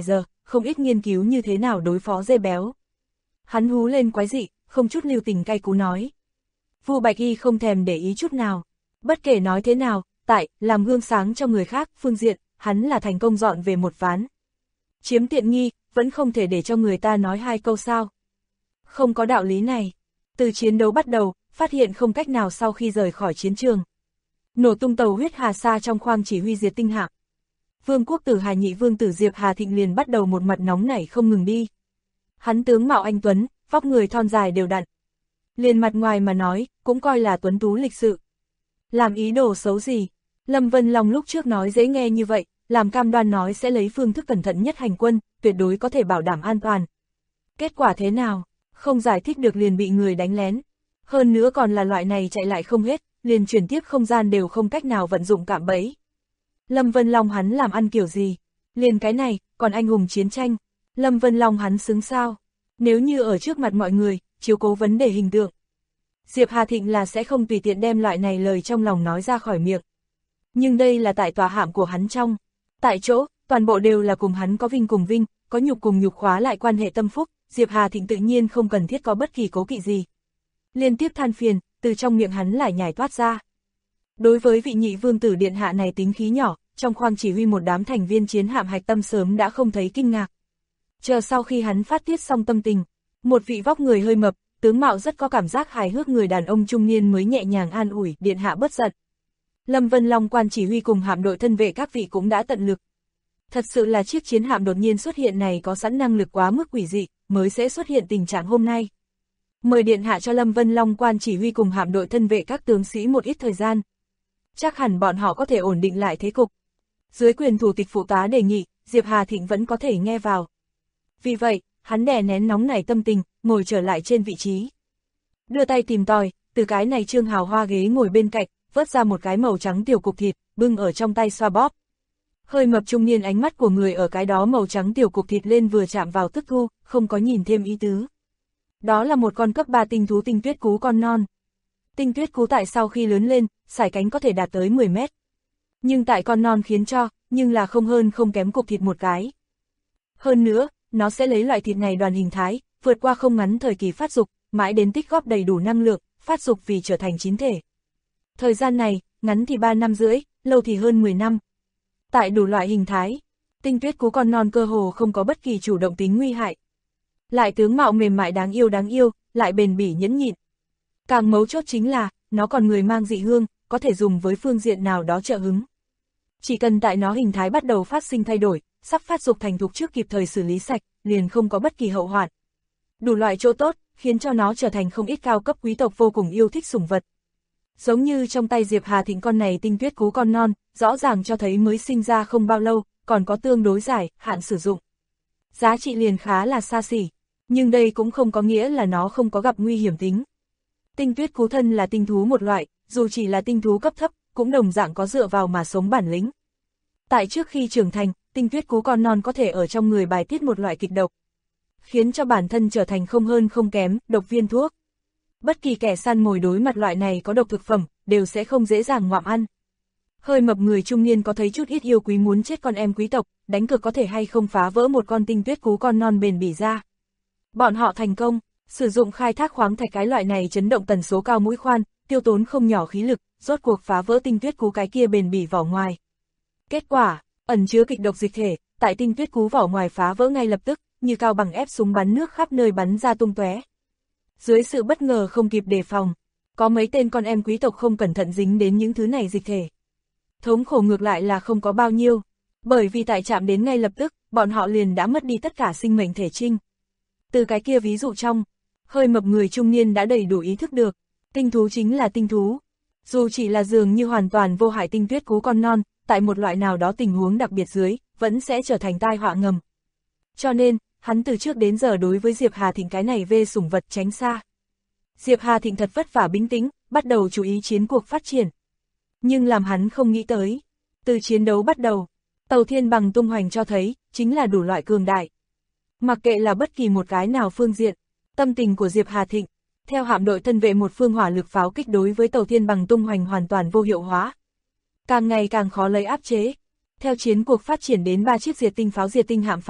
B: không ít nghiên cứu như thế nào đối phó dê béo. Hắn hú lên quái dị, không chút lưu tình cay cú nói. Vu Bạch Y không thèm để ý chút nào. Bất kể nói thế nào, tại làm gương sáng cho người khác phương diện, hắn là thành công dọn về một ván. Chiếm tiện nghi, vẫn không thể để cho người ta nói hai câu sao. Không có đạo lý này. Từ chiến đấu bắt đầu, phát hiện không cách nào sau khi rời khỏi chiến trường. Nổ tung tàu huyết hà sa trong khoang chỉ huy diệt tinh hạm. Vương quốc tử Hà nhị vương tử Diệp Hà Thịnh liền bắt đầu một mặt nóng nảy không ngừng đi. Hắn tướng mạo anh tuấn, vóc người thon dài đều đặn. Liền mặt ngoài mà nói, cũng coi là tuấn tú lịch sự. Làm ý đồ xấu gì? Lâm Vân Long lúc trước nói dễ nghe như vậy, làm cam đoan nói sẽ lấy phương thức cẩn thận nhất hành quân, tuyệt đối có thể bảo đảm an toàn. Kết quả thế nào? Không giải thích được liền bị người đánh lén. Hơn nữa còn là loại này chạy lại không hết, liền chuyển tiếp không gian đều không cách nào vận dụng cạm bẫy. Lâm Vân Long hắn làm ăn kiểu gì? Liền cái này, còn anh hùng chiến tranh. Lâm Vân Long hắn xứng sao? Nếu như ở trước mặt mọi người, chiếu cố vấn đề hình tượng. Diệp Hà Thịnh là sẽ không tùy tiện đem loại này lời trong lòng nói ra khỏi miệng. Nhưng đây là tại tòa hạm của hắn trong. Tại chỗ, toàn bộ đều là cùng hắn có vinh cùng vinh, có nhục cùng nhục khóa lại quan hệ tâm phúc, Diệp Hà Thịnh tự nhiên không cần thiết có bất kỳ cố kỵ gì. Liên tiếp than phiền, từ trong miệng hắn lại nhảy toát ra. Đối với vị nhị vương tử điện hạ này tính khí nhỏ, trong khoang chỉ huy một đám thành viên chiến hạm hạch tâm sớm đã không thấy kinh ngạc. Chờ sau khi hắn phát tiết xong tâm tình, một vị vóc người hơi mập, tướng mạo rất có cảm giác hài hước người đàn ông trung niên mới nhẹ nhàng an ủi, điện hạ bất giận. Lâm Vân Long quan chỉ huy cùng hạm đội thân vệ các vị cũng đã tận lực. Thật sự là chiếc chiến hạm đột nhiên xuất hiện này có sẵn năng lực quá mức quỷ dị, mới sẽ xuất hiện tình trạng hôm nay. Mời điện hạ cho Lâm Vân Long quan chỉ huy cùng hạm đội thân vệ các tướng sĩ một ít thời gian. Chắc hẳn bọn họ có thể ổn định lại thế cục. Dưới quyền thủ tịch phụ tá đề nghị, Diệp Hà Thịnh vẫn có thể nghe vào. Vì vậy, hắn đè nén nóng nảy tâm tình, ngồi trở lại trên vị trí. Đưa tay tìm tòi, từ cái này trương hào hoa ghế ngồi bên cạnh, vớt ra một cái màu trắng tiểu cục thịt, bưng ở trong tay xoa bóp. Hơi mập trung niên ánh mắt của người ở cái đó màu trắng tiểu cục thịt lên vừa chạm vào tức thu, không có nhìn thêm ý tứ. Đó là một con cấp 3 tinh thú tinh tuyết cú con non. Tinh tuyết cú tại sau khi lớn lên, sải cánh có thể đạt tới 10 mét. Nhưng tại con non khiến cho, nhưng là không hơn không kém cục thịt một cái. Hơn nữa, nó sẽ lấy loại thịt này đoàn hình thái, vượt qua không ngắn thời kỳ phát dục, mãi đến tích góp đầy đủ năng lượng, phát dục vì trở thành chín thể. Thời gian này, ngắn thì 3 năm rưỡi, lâu thì hơn 10 năm. Tại đủ loại hình thái, tinh tuyết cú con non cơ hồ không có bất kỳ chủ động tính nguy hại. Lại tướng mạo mềm mại đáng yêu, lại bền bỉ nhẫn nhịn. Càng mấu chốt chính là, nó còn người mang dị hương, có thể dùng với phương diện nào đó trợ hứng. Chỉ cần tại nó hình thái bắt đầu phát sinh thay đổi, sắp phát dục thành thục trước kịp thời xử lý sạch, liền không có bất kỳ hậu hoạn. Đủ loại chỗ tốt, khiến cho nó trở thành không ít cao cấp quý tộc vô cùng yêu thích sủng vật. Giống như trong tay Diệp Hà Thịnh con này tinh tuyết cú con non, rõ ràng cho thấy mới sinh ra không bao lâu, còn có tương đối dài, hạn sử dụng. Giá trị liền khá là xa xỉ, nhưng đây cũng không có nghĩa là nó không có gặp nguy hiểm tính. Tinh tuyết cú thân là tinh thú một loại, dù chỉ là tinh thú cấp thấp, cũng đồng dạng có dựa vào mà sống bản lĩnh. Tại trước khi trưởng thành, tinh tuyết cú con non có thể ở trong người bài tiết một loại kịch độc, khiến cho bản thân trở thành không hơn không kém, độc viên thuốc. Bất kỳ kẻ săn mồi đối mặt loại này có độc thực phẩm, đều sẽ không dễ dàng ngoạm ăn. Hơi mập người trung niên có thấy chút ít yêu quý muốn chết con em quý tộc, đánh cược có thể hay không phá vỡ một con tinh tuyết cú con non bền bỉ ra. Bọn họ thành công, sử dụng khai thác khoáng thạch cái loại này chấn động tần số cao mũi khoan, tiêu tốn không nhỏ khí lực, rốt cuộc phá vỡ tinh tuyết cú cái kia bền bỉ vỏ ngoài. Kết quả, ẩn chứa kịch độc dịch thể, tại tinh tuyết cú vỏ ngoài phá vỡ ngay lập tức, như cao bằng ép súng bắn nước khắp nơi bắn ra tung tóe. Dưới sự bất ngờ không kịp đề phòng, có mấy tên con em quý tộc không cẩn thận dính đến những thứ này dịch thể. Thống khổ ngược lại là không có bao nhiêu, bởi vì tại chạm đến ngay lập tức, bọn họ liền đã mất đi tất cả sinh mệnh thể trinh. Từ cái kia ví dụ trong, hơi mập người trung niên đã đầy đủ ý thức được, tinh thú chính là tinh thú. Dù chỉ là dường như hoàn toàn vô hại tinh tuyết cú con non, tại một loại nào đó tình huống đặc biệt dưới, vẫn sẽ trở thành tai họa ngầm. Cho nên, hắn từ trước đến giờ đối với Diệp Hà Thịnh cái này vê sủng vật tránh xa. Diệp Hà Thịnh thật vất vả bình tĩnh, bắt đầu chú ý chiến cuộc phát triển. Nhưng làm hắn không nghĩ tới, từ chiến đấu bắt đầu, tàu thiên bằng tung hoành cho thấy, chính là đủ loại cường đại. Mặc kệ là bất kỳ một cái nào phương diện, tâm tình của Diệp Hà Thịnh, theo hạm đội thân vệ một phương hỏa lực pháo kích đối với tàu thiên bằng tung hoành hoàn toàn vô hiệu hóa. Càng ngày càng khó lấy áp chế. Theo chiến cuộc phát triển đến 3 chiếc diệt tinh pháo diệt tinh hạm pháo kích,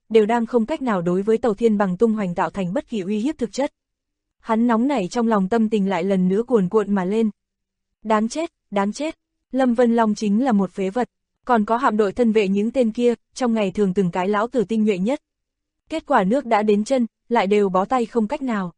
B: đều đang không cách nào đối với Tàu Thiên Bằng tung hoành tạo thành bất kỳ uy hiếp thực chất. Hắn nóng nảy trong lòng, tâm tình lại lần nữa cuồn cuộn mà lên. Đáng chết, đáng chết, Lâm Vân Long chính là một phế vật, còn có hạm đội thân vệ những tên kia, trong ngày thường từng cái lão tử tinh nhuệ nhất. Kết quả nước đã đến chân, lại đều bó tay không cách nào.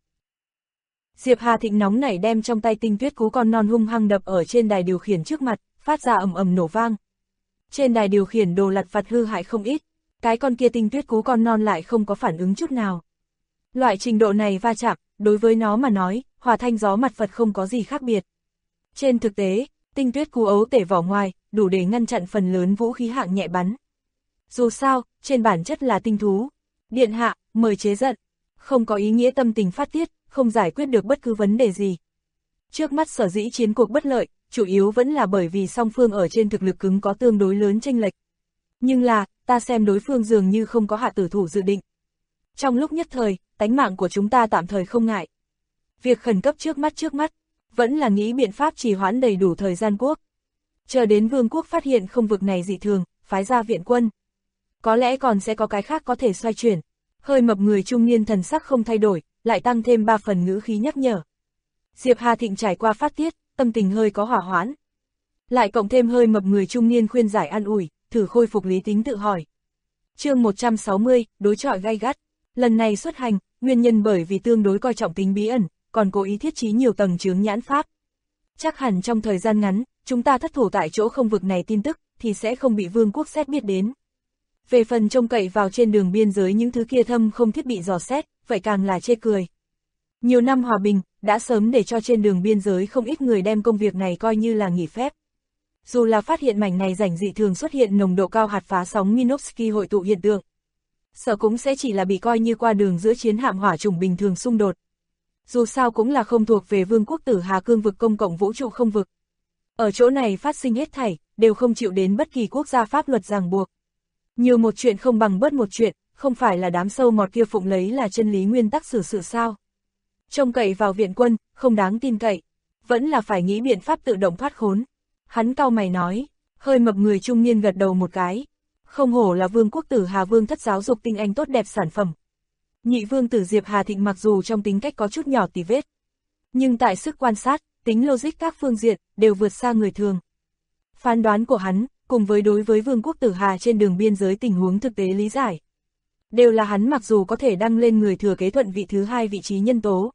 B: Diệp Hà Thịnh nóng nảy đem trong tay tinh tuyết cú con non hung hăng đập ở trên đài điều khiển trước mặt, phát ra ầm ầm nổ vang. Trên đài điều khiển đồ lặt vặt hư hại không ít, cái con kia tinh tuyết cú con non lại không có phản ứng chút nào. Loại trình độ này va chạm, đối với nó mà nói, hòa thanh gió mặt Phật không có gì khác biệt. Trên thực tế, tinh tuyết cú ấu tể vỏ ngoài, đủ để ngăn chặn phần lớn vũ khí hạng nhẹ bắn. Dù sao, trên bản chất là tinh thú. Điện hạ, mời chế giận. Không có ý nghĩa tâm tình phát tiết, không giải quyết được bất cứ vấn đề gì. Trước mắt sở dĩ chiến cuộc bất lợi, chủ yếu vẫn là bởi vì song phương ở trên thực lực cứng có tương đối lớn chênh lệch. Nhưng là, ta xem đối phương dường như không có hạ tử thủ dự định. Trong lúc nhất thời, tánh mạng của chúng ta tạm thời không ngại. Việc khẩn cấp trước mắt, vẫn là nghĩ biện pháp trì hoãn đầy đủ thời gian quốc. Chờ đến vương quốc phát hiện không vực này dị thường, phái ra viện quân. Có lẽ còn sẽ có cái khác có thể xoay chuyển. Hơi mập người trung niên thần sắc không thay đổi, lại tăng thêm 3 phần ngữ khí nhắc nhở. Diệp Hà Thịnh trải qua phát tiết, tâm tình hơi có hỏa hoãn. Lại cộng thêm hơi mập người trung niên khuyên giải an ủi, thử khôi phục lý tính tự hỏi. Chương 160, đối chọi gay gắt. Lần này xuất hành, nguyên nhân bởi vì tương đối coi trọng tính bí ẩn, còn cố ý thiết trí nhiều tầng chướng nhãn pháp. Chắc hẳn trong thời gian ngắn, chúng ta thất thủ tại chỗ không vực này tin tức, thì sẽ không bị vương quốc xét biết đến. Về phần trông cậy vào trên đường biên giới những thứ kia thâm không thiết bị dò xét, vậy càng là chê cười. Nhiều năm hòa bình, đã sớm để cho trên đường biên giới không ít người đem công việc này coi như là nghỉ phép. Dù là phát hiện mảnh này rảnh dị thường xuất hiện nồng độ cao hạt phá sóng Minovsky hội tụ hiện tượng, sợ cũng sẽ chỉ là bị coi như qua đường giữa chiến hạm hỏa chủng bình thường xung đột. Dù sao cũng là không thuộc về vương quốc Tử Hà cương vực công cộng vũ trụ không vực. Ở chỗ này phát sinh hết thảy, đều không chịu đến bất kỳ quốc gia pháp luật ràng buộc. Nhiều một chuyện không bằng bớt một chuyện, không phải là đám sâu mọt kia phụng lấy là chân lý nguyên tắc xử sự sao. Trông cậy vào viện quân, không đáng tin cậy. Vẫn là phải nghĩ biện pháp tự động thoát khốn. Hắn cau mày nói, hơi mập người trung niên gật đầu một cái. Không hổ là vương quốc Tử Hà vương thất giáo dục tinh anh tốt đẹp sản phẩm. Nhị vương tử Diệp Hà Thịnh mặc dù trong tính cách có chút nhỏ tì vết, nhưng tại sức quan sát, tính logic các phương diện, đều vượt xa người thường. Phán đoán của hắn, cùng với đối với vương quốc Tử Hà trên đường biên giới tình huống thực tế lý giải, đều là hắn mặc dù có thể đăng lên người thừa kế thuận vị thứ 2 vị trí nhân tố,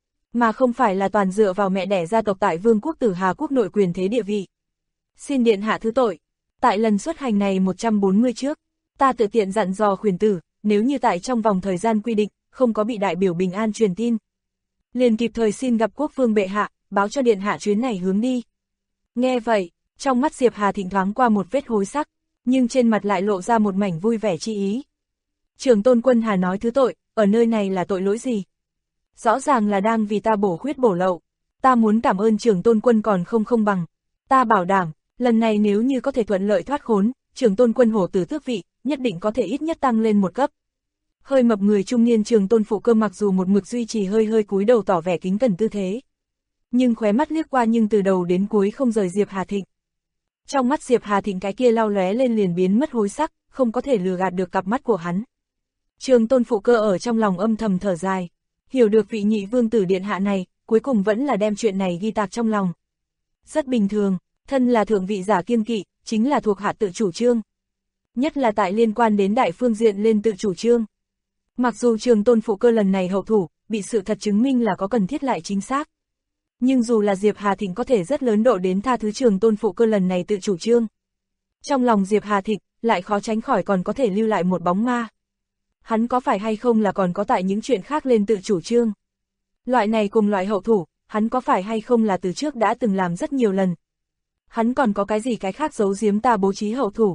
B: mà không phải là toàn dựa vào mẹ đẻ gia tộc tại vương quốc Tử Hà quốc nội quyền thế địa vị. Xin điện hạ thứ tội, tại lần xuất hành này 140 trước, ta tự tiện dặn dò khuyển tử, nếu như tại trong vòng thời gian quy định, không có bị đại biểu bình an truyền tin, liền kịp thời xin gặp quốc vương bệ hạ, báo cho điện hạ chuyến này hướng đi. Nghe vậy, trong mắt Diệp Hà Thịnh thoáng qua một vết hối sắc, nhưng trên mặt lại lộ ra một mảnh vui vẻ chi ý. Trưởng tôn quân Hà nói thứ tội, ở nơi này là tội lỗi gì? Rõ ràng là đang vì ta bổ khuyết bổ lậu. Ta muốn cảm ơn trưởng tôn quân còn không bằng. Ta bảo đảm, lần này nếu như có thể thuận lợi thoát khốn, trưởng tôn quân hổ tử tước vị, nhất định có thể ít nhất tăng lên một cấp. Hơi mập người trung niên trưởng tôn phụ cơ mặc dù một mực duy trì hơi cúi đầu tỏ vẻ kính cẩn tư thế, nhưng khóe mắt liếc qua nhưng từ đầu đến cuối không rời Diệp Hà Thịnh. Trong mắt Diệp Hà Thịnh cái kia lao lóe lên liền biến mất hối sắc, không có thể lừa gạt được cặp mắt của hắn. Trưởng tôn phụ cơ ở trong lòng âm thầm thở dài, hiểu được vị nhị vương tử điện hạ này, cuối cùng vẫn là đem chuyện này ghi tạc trong lòng. Rất bình thường, thân là thượng vị giả kiêng kỵ, chính là thuộc hạ tự chủ trương. Nhất là tại liên quan đến đại phương diện lên tự chủ trương. Mặc dù trưởng tôn phụ cơ lần này hậu thủ, bị sự thật chứng minh là có cần thiết lại chính xác. Nhưng dù là Diệp Hà Thịnh có thể rất lớn độ đến tha thứ trưởng tôn phụ cơ lần này tự chủ trương, trong lòng Diệp Hà Thịnh lại khó tránh khỏi còn có thể lưu lại một bóng ma. Hắn có phải hay không là còn có tại những chuyện khác lên tự chủ trương? Loại này cùng loại hậu thủ, hắn có phải hay không là từ trước đã từng làm rất nhiều lần? Hắn còn có cái gì cái khác giấu giếm ta bố trí hậu thủ?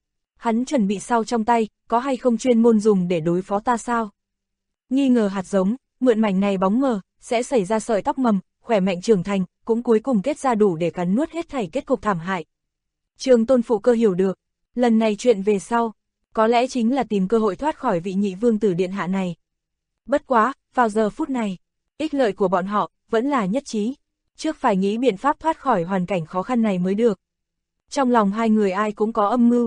B: Hắn chuẩn bị sau trong tay, có hay không chuyên môn dùng để đối phó ta sao? Nghi ngờ hạt giống, mượn mảnh này bóng mờ, sẽ xảy ra sợi tóc mầm, khỏe mạnh trưởng thành, cũng cuối cùng kết ra đủ để cắn nuốt hết thảy kết cục thảm hại. Trưởng tôn phụ cơ hiểu được, lần này chuyện về sau, có lẽ chính là tìm cơ hội thoát khỏi vị nhị vương tử điện hạ này. Bất quá, vào giờ phút này, ích lợi của bọn họ vẫn là nhất trí, trước phải nghĩ biện pháp thoát khỏi hoàn cảnh khó khăn này mới được. Trong lòng hai người ai cũng có âm mưu,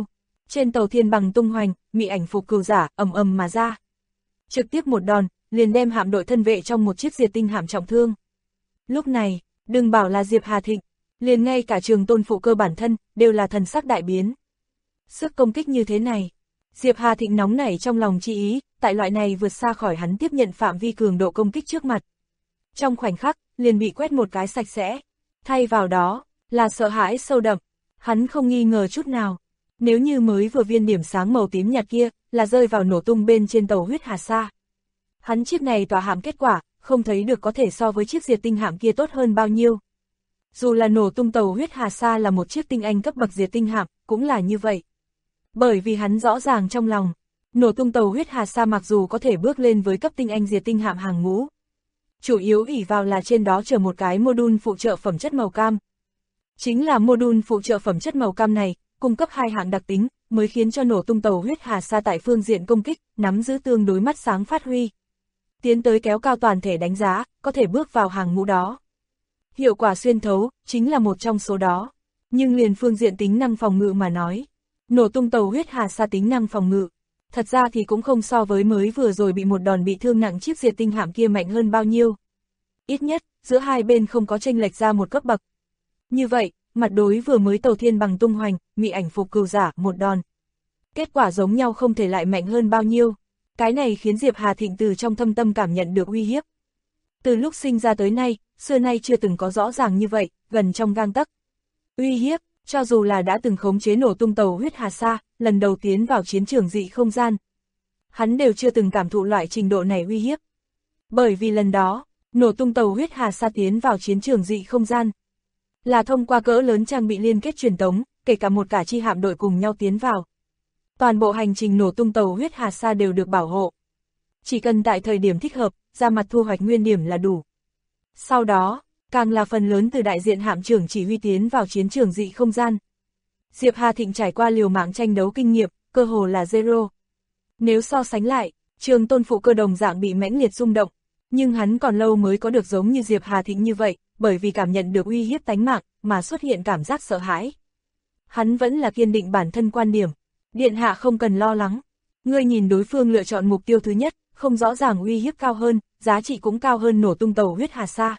B: Trên tàu thiên bằng tung hoành, mị ảnh phục cừu giả ầm ầm mà ra. Trực tiếp một đòn, liền đem hạm đội thân vệ trong một chiếc diệt tinh hạm trọng thương. Lúc này, đừng bảo là Diệp Hà Thịnh, liền ngay cả Trường Tôn Phụ Cơ bản thân, đều là thần sắc đại biến. Sức công kích như thế này, Diệp Hà Thịnh nóng nảy trong lòng chi ý, tại loại này vượt xa khỏi hắn tiếp nhận phạm vi cường độ công kích trước mặt. Trong khoảnh khắc, liền bị quét một cái sạch sẽ. Thay vào đó, là sợ hãi sâu đậm. Hắn không nghi ngờ chút nào. Nếu như mới vừa viên điểm sáng màu tím nhạt kia, là rơi vào nổ tung bên trên tàu huyết hà sa. Hắn chiếc này tỏa hạm kết quả, không thấy được có thể so với chiếc diệt tinh hạm kia tốt hơn bao nhiêu. Dù là nổ tung tàu huyết hà sa là một chiếc tinh anh cấp bậc diệt tinh hạm, cũng là như vậy. Bởi vì hắn rõ ràng trong lòng, nổ tung tàu huyết hà sa mặc dù có thể bước lên với cấp tinh anh diệt tinh hạm hàng ngũ. Chủ yếu ỷ vào là trên đó chở một cái module phụ trợ phẩm chất màu cam. Chính là module phụ trợ phẩm chất màu cam này, cung cấp hai hạng đặc tính, mới khiến cho nổ tung tàu huyết hà sa tại phương diện công kích, nắm giữ tương đối mắt sáng phát huy. Tiến tới kéo cao toàn thể đánh giá, có thể bước vào hàng ngũ đó. Hiệu quả xuyên thấu, chính là một trong số đó. Nhưng liền phương diện tính năng phòng ngự mà nói, nổ tung tàu huyết hà sa tính năng phòng ngự, thật ra thì cũng không so với mới vừa rồi bị một đòn bị thương nặng chiếc diệt tinh hạm kia mạnh hơn bao nhiêu. Ít nhất, giữa hai bên không có chênh lệch ra một cấp bậc. Như vậy, mặt đối vừa mới tàu thiên bằng tung hoành, mị ảnh phục cừu giả một đòn. Kết quả giống nhau không thể lại mạnh hơn bao nhiêu. Cái này khiến Diệp Hà Thịnh từ trong thâm tâm cảm nhận được uy hiếp. Từ lúc sinh ra tới nay, xưa nay chưa từng có rõ ràng như vậy, gần trong gang tấc. Uy hiếp, cho dù là đã từng khống chế nổ tung tàu huyết hà sa, lần đầu tiến vào chiến trường dị không gian. Hắn đều chưa từng cảm thụ loại trình độ này uy hiếp. Bởi vì lần đó, nổ tung tàu huyết hà sa tiến vào chiến trường dị không gian. Là thông qua cỡ lớn trang bị liên kết truyền tống, kể cả một cả chi hạm đội cùng nhau tiến vào. Toàn bộ hành trình nổ tung tàu huyết hà sa đều được bảo hộ. Chỉ cần tại thời điểm thích hợp, ra mặt thu hoạch nguyên điểm là đủ. Sau đó, càng là phần lớn từ đại diện hạm trưởng chỉ huy tiến vào chiến trường dị không gian. Diệp Hà Thịnh trải qua liều mạng tranh đấu kinh nghiệm, cơ hồ là zero. Nếu so sánh lại, Trường Tôn Phụ Cơ đồng dạng bị mãnh liệt rung động, nhưng hắn còn lâu mới có được giống như Diệp Hà Thịnh như vậy, bởi vì cảm nhận được uy hiếp tánh mạng, mà xuất hiện cảm giác sợ hãi. Hắn vẫn là kiên định bản thân quan điểm. Điện hạ không cần lo lắng. Ngươi nhìn đối phương lựa chọn mục tiêu thứ nhất, không rõ ràng uy hiếp cao hơn, giá trị cũng cao hơn nổ tung tàu huyết hà sa.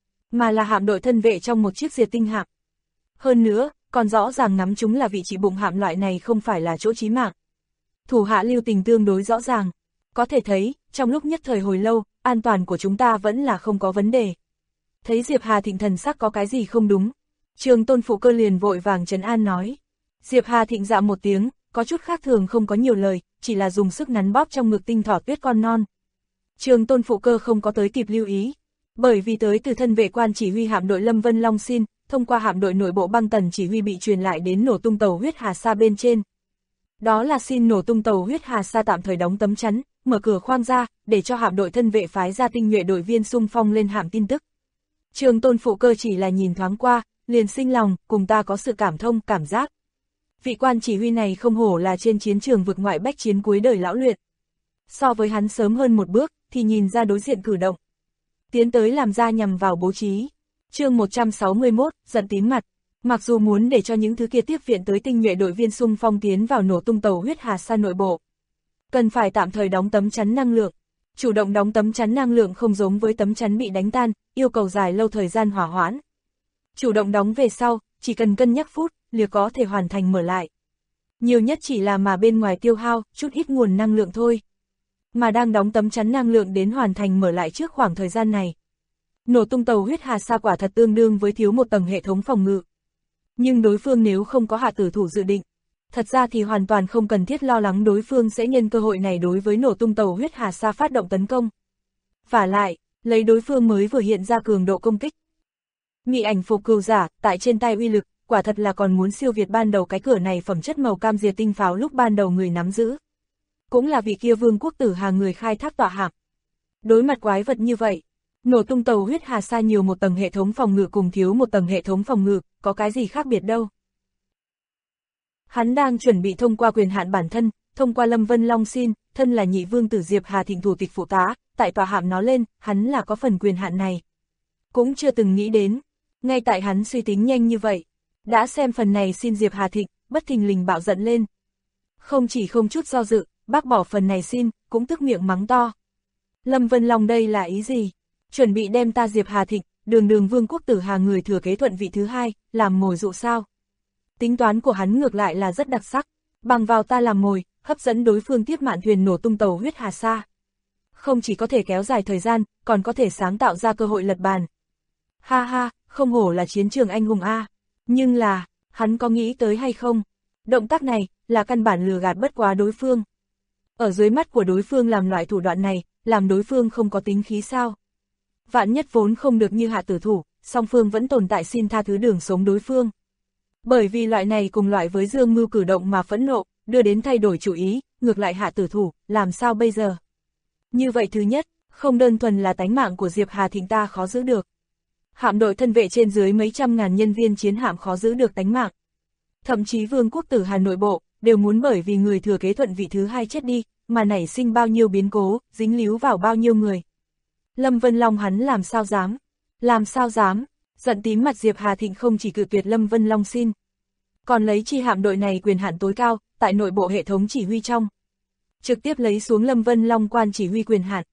B: Mà là hạm đội thân vệ trong một chiếc diệt tinh hạm. Hơn nữa, còn rõ ràng nắm chúng là vị trí bụng hạm loại này không phải là chỗ chí mạng. Thủ hạ lưu tình tương đối rõ ràng. Có thể thấy, trong lúc nhất thời hồi lâu, an toàn của chúng ta vẫn là không có vấn đề. Thấy Diệp Hà Thịnh thần sắc có cái gì không đúng, Trường Tôn Phụ Cơ liền vội vàng trấn an nói. Diệp Hà Thịnh dạ một tiếng, có chút khác thường không có nhiều lời, chỉ là dùng sức nắn bóp trong ngực tinh thỏ tuyết con non. Trường Tôn Phụ Cơ không có tới kịp lưu ý, bởi vì tới từ thân vệ quan chỉ huy hạm đội Lâm Vân Long xin, thông qua hạm đội nội bộ băng tần chỉ huy bị truyền lại đến nổ tung tàu huyết hà sa bên trên. Đó là xin nổ tung tàu huyết hà sa tạm thời đóng tấm chắn, mở cửa khoang ra, để cho hạm đội thân vệ phái ra tinh nhuệ đội viên xung phong lên hạm tin tức. Trường Tôn Phụ Cơ chỉ là nhìn thoáng qua, liền sinh lòng, cùng ta có sự cảm thông, cảm giác. Vị quan chỉ huy này không hổ là trên chiến trường vực ngoại bách chiến cuối đời lão luyện. So với hắn sớm hơn một bước, thì nhìn ra đối diện cử động. Tiến tới làm ra nhằm vào bố trí. Chương 161, giận tím mặt. Mặc dù muốn để cho những thứ kia tiếp viện tới tinh nhuệ đội viên xung phong tiến vào nổ tung tàu huyết hà sa nội bộ, cần phải tạm thời đóng tấm chắn năng lượng. Chủ động đóng tấm chắn năng lượng không giống với tấm chắn bị đánh tan, yêu cầu dài lâu thời gian hỏa hoãn. Chủ động đóng về sau, chỉ cần cân nhắc phút, liền có thể hoàn thành mở lại. Nhiều nhất chỉ là mà bên ngoài tiêu hao, chút ít nguồn năng lượng thôi. Mà đang đóng tấm chắn năng lượng đến hoàn thành mở lại trước khoảng thời gian này. Nổ tung tàu huyết hà sa quả thật tương đương với thiếu một tầng hệ thống phòng ngự. Nhưng đối phương nếu không có hạ tử thủ dự định, thật ra thì hoàn toàn không cần thiết lo lắng đối phương sẽ nhân cơ hội này đối với nổ tung tàu huyết hà sa phát động tấn công. Vả lại, lấy đối phương mới vừa hiện ra cường độ công kích. Mị ảnh phục cừu giả, tại trên tay uy lực, quả thật là còn muốn siêu việt ban đầu cái cửa này phẩm chất màu cam diệt tinh pháo lúc ban đầu người nắm giữ. Cũng là vị kia Vương Quốc Tử Hà người khai thác tọa hạm. Đối mặt quái vật như vậy, nổ tung tàu huyết hà sa nhiều một tầng hệ thống phòng ngự cùng thiếu một tầng hệ thống phòng ngự, có cái gì khác biệt đâu. Hắn đang chuẩn bị thông qua quyền hạn bản thân, thông qua Lâm Vân Long xin, thân là nhị vương tử Diệp Hà Thịnh thủ tịch phụ tá, tại tòa hạm nó lên, hắn là có phần quyền hạn này. Cũng chưa từng nghĩ đến, ngay tại hắn suy tính nhanh như vậy, đã xem phần này xin Diệp Hà Thịnh, bất thình lình bạo giận lên. Không chỉ không chút do dự, bác bỏ phần này xin, cũng tức miệng mắng to. Lâm Vân Long đây là ý gì? Chuẩn bị đem ta Diệp Hà Thịnh, đường vương quốc tử Hà người thừa kế thuận vị thứ hai, làm mồi dụ sao? Tính toán của hắn ngược lại là rất đặc sắc, bằng vào ta làm mồi, hấp dẫn đối phương tiếp mạn thuyền nổ tung tàu huyết hà sa. Không chỉ có thể kéo dài thời gian, còn có thể sáng tạo ra cơ hội lật bàn. Ha ha, không hổ là chiến trường anh hùng a. Nhưng là, hắn có nghĩ tới hay không? Động tác này, là căn bản lừa gạt bất quá đối phương. Ở dưới mắt của đối phương làm loại thủ đoạn này, làm đối phương không có tính khí sao? Vạn nhất vốn không được như hạ tử thủ, song phương vẫn tồn tại xin tha thứ đường sống đối phương. Bởi vì loại này cùng loại với dương mưu cử động mà phẫn nộ, đưa đến thay đổi chủ ý, ngược lại hạ tử thủ, làm sao bây giờ? Như vậy thứ nhất, không đơn thuần là tánh mạng của Diệp Hà Thịnh ta khó giữ được. Hạm đội thân vệ trên dưới mấy trăm ngàn nhân viên chiến hạm khó giữ được tánh mạng. Thậm chí vương quốc tử Hà nội bộ, đều muốn bởi vì người thừa kế thuận vị thứ hai chết đi, mà nảy sinh bao nhiêu biến cố, dính líu vào bao nhiêu người. Lâm Vân Long hắn làm sao dám? Làm sao dám? Giận tím mặt Diệp Hà Thịnh không chỉ cự tuyệt Lâm Vân Long xin, còn lấy chi hạm đội này quyền hạn tối cao, tại nội bộ hệ thống chỉ huy trong. Trực tiếp lấy xuống Lâm Vân Long quan chỉ huy quyền hạn.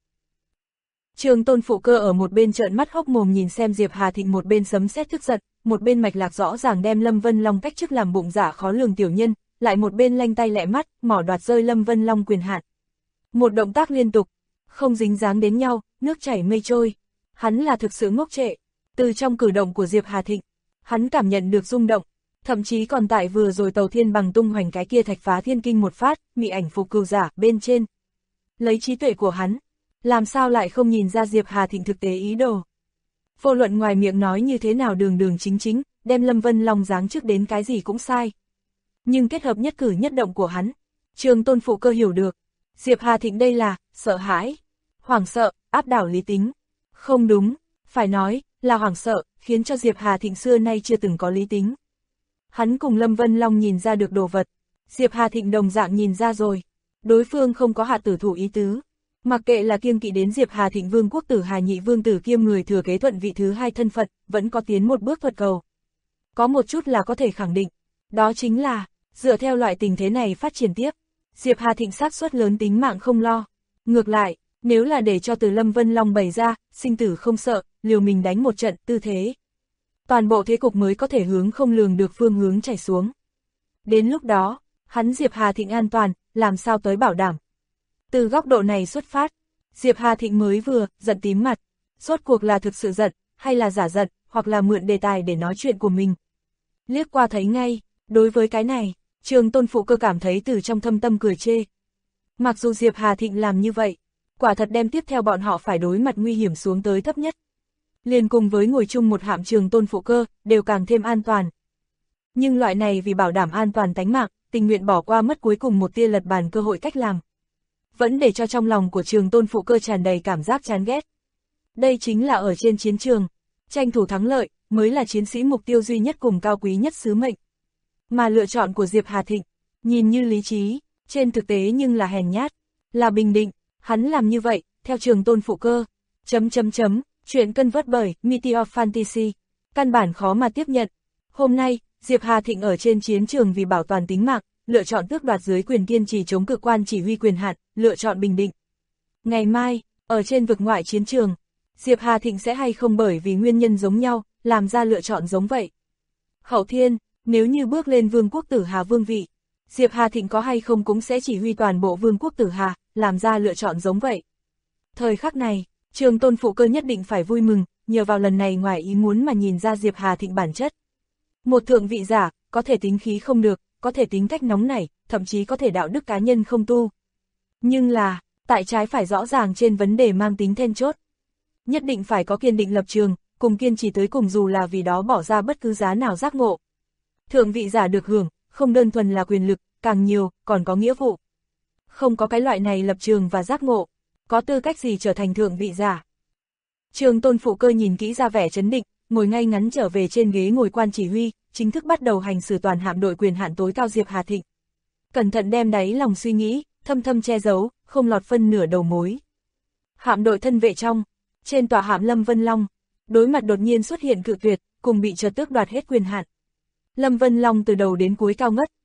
B: Trường Tôn Phụ Cơ ở một bên trợn mắt hốc mồm nhìn xem Diệp Hà Thịnh, một bên sấm sét tức giận, một bên mạch lạc rõ ràng đem Lâm Vân Long cách chức làm bụng dạ khó lường tiểu nhân, lại một bên lanh tay lẹ mắt, mỏ đoạt rơi Lâm Vân Long quyền hạn. Một động tác liên tục, không dính dáng đến nhau, nước chảy mây trôi. Hắn là thực sự ngốc trệ. Từ trong cử động của Diệp Hà Thịnh, hắn cảm nhận được rung động, thậm chí còn tại vừa rồi tàu thiên bằng tung hoành cái kia thạch phá thiên kinh một phát, mị ảnh phục cừu giả bên trên. Lấy trí tuệ của hắn, làm sao lại không nhìn ra Diệp Hà Thịnh thực tế ý đồ. Vô luận ngoài miệng nói như thế nào đường chính, đem Lâm Vân Long giáng trước đến cái gì cũng sai. Nhưng kết hợp nhất cử nhất động của hắn, Trường Tôn Phụ Cơ hiểu được, Diệp Hà Thịnh đây là, sợ hãi, hoảng sợ, áp đảo lý tính. Không đúng, phải nói, là hoảng sợ, khiến cho Diệp Hà Thịnh xưa nay chưa từng có lý tính. Hắn cùng Lâm Vân Long nhìn ra được đồ vật, Diệp Hà Thịnh đồng dạng nhìn ra rồi. Đối phương không có hạ tử thủ ý tứ. Mặc kệ là kiêng kỵ đến Diệp Hà Thịnh vương quốc tử Hà nhị vương tử kiêm người thừa kế thuận vị thứ hai thân phận, vẫn có tiến một bước thuật cầu. Có một chút là có thể khẳng định, đó chính là, dựa theo loại tình thế này phát triển tiếp, Diệp Hà Thịnh xác suất lớn tính mạng không lo. Ngược lại, nếu là để cho từ Lâm Vân Long bày ra, sinh tử không sợ, liều mình đánh một trận tư thế, toàn bộ thế cục mới có thể hướng không lường được phương hướng chảy xuống. Đến lúc đó, hắn Diệp Hà Thịnh an toàn, làm sao tới bảo đảm. Từ góc độ này xuất phát, Diệp Hà Thịnh mới vừa giận tím mặt, rốt cuộc là thực sự giận, hay là giả giận, hoặc là mượn đề tài để nói chuyện của mình. Liếc qua thấy ngay, đối với cái này, Trường Tôn Phụ Cơ cảm thấy từ trong thâm tâm cười chê. Mặc dù Diệp Hà Thịnh làm như vậy, quả thật đem tiếp theo bọn họ phải đối mặt nguy hiểm xuống tới thấp nhất. Liền cùng với ngồi chung một hạm Trường Tôn Phụ Cơ, đều càng thêm an toàn. Nhưng loại này vì bảo đảm an toàn tánh mạng, tình nguyện bỏ qua mất cuối cùng một tia lật bàn cơ hội cách làm, vẫn để cho trong lòng của Trường Tôn Phụ Cơ tràn đầy cảm giác chán ghét. Đây chính là ở trên chiến trường, tranh thủ thắng lợi, mới là chiến sĩ mục tiêu duy nhất cùng cao quý nhất sứ mệnh. Mà lựa chọn của Diệp Hà Thịnh, nhìn như lý trí, trên thực tế nhưng là hèn nhát, là bình định. Hắn làm như vậy, theo Trường Tôn Phụ Cơ, chuyện cân vớt bởi Meteor Fantasy, căn bản khó mà tiếp nhận. Hôm nay, Diệp Hà Thịnh ở trên chiến trường vì bảo toàn tính mạng, lựa chọn tước đoạt dưới quyền kiên trì chống cự quan chỉ huy quyền hạn, lựa chọn bình định. Ngày mai, ở trên vực ngoại chiến trường, Diệp Hà Thịnh sẽ hay không bởi vì nguyên nhân giống nhau, làm ra lựa chọn giống vậy. Hậu thiên, nếu như bước lên vương quốc tử Hà vương vị, Diệp Hà Thịnh có hay không cũng sẽ chỉ huy toàn bộ vương quốc tử Hà, làm ra lựa chọn giống vậy. Thời khắc này, Trường Tôn Phụ Cơ nhất định phải vui mừng, nhờ vào lần này ngoài ý muốn mà nhìn ra Diệp Hà Thịnh bản chất. Một thượng vị giả, có thể tính khí không được, có thể tính cách nóng nảy, thậm chí có thể đạo đức cá nhân không tu. Nhưng là, tại trái phải rõ ràng trên vấn đề mang tính then chốt. Nhất định phải có kiên định lập trường, cùng kiên trì tới cùng dù là vì đó bỏ ra bất cứ giá nào giác ngộ. Thượng vị giả được hưởng, không đơn thuần là quyền lực, càng nhiều, còn có nghĩa vụ. Không có cái loại này lập trường và giác ngộ, có tư cách gì trở thành thượng vị giả. Trường Tôn Phụ Cơ nhìn kỹ ra vẻ trấn định, ngồi ngay ngắn trở về trên ghế ngồi quan chỉ huy, chính thức bắt đầu hành xử toàn hạm đội quyền hạn tối cao Diệp Hà Thịnh. Cẩn thận đem đáy lòng suy nghĩ, thâm thâm che giấu, không lọt phân nửa đầu mối. Hạm đội thân vệ trong, trên tòa hạm Lâm Vân Long, đối mặt đột nhiên xuất hiện cự tuyệt, cùng bị chợt tước đoạt hết quyền hạn. Lâm Vân Long từ đầu đến cuối cao ngất,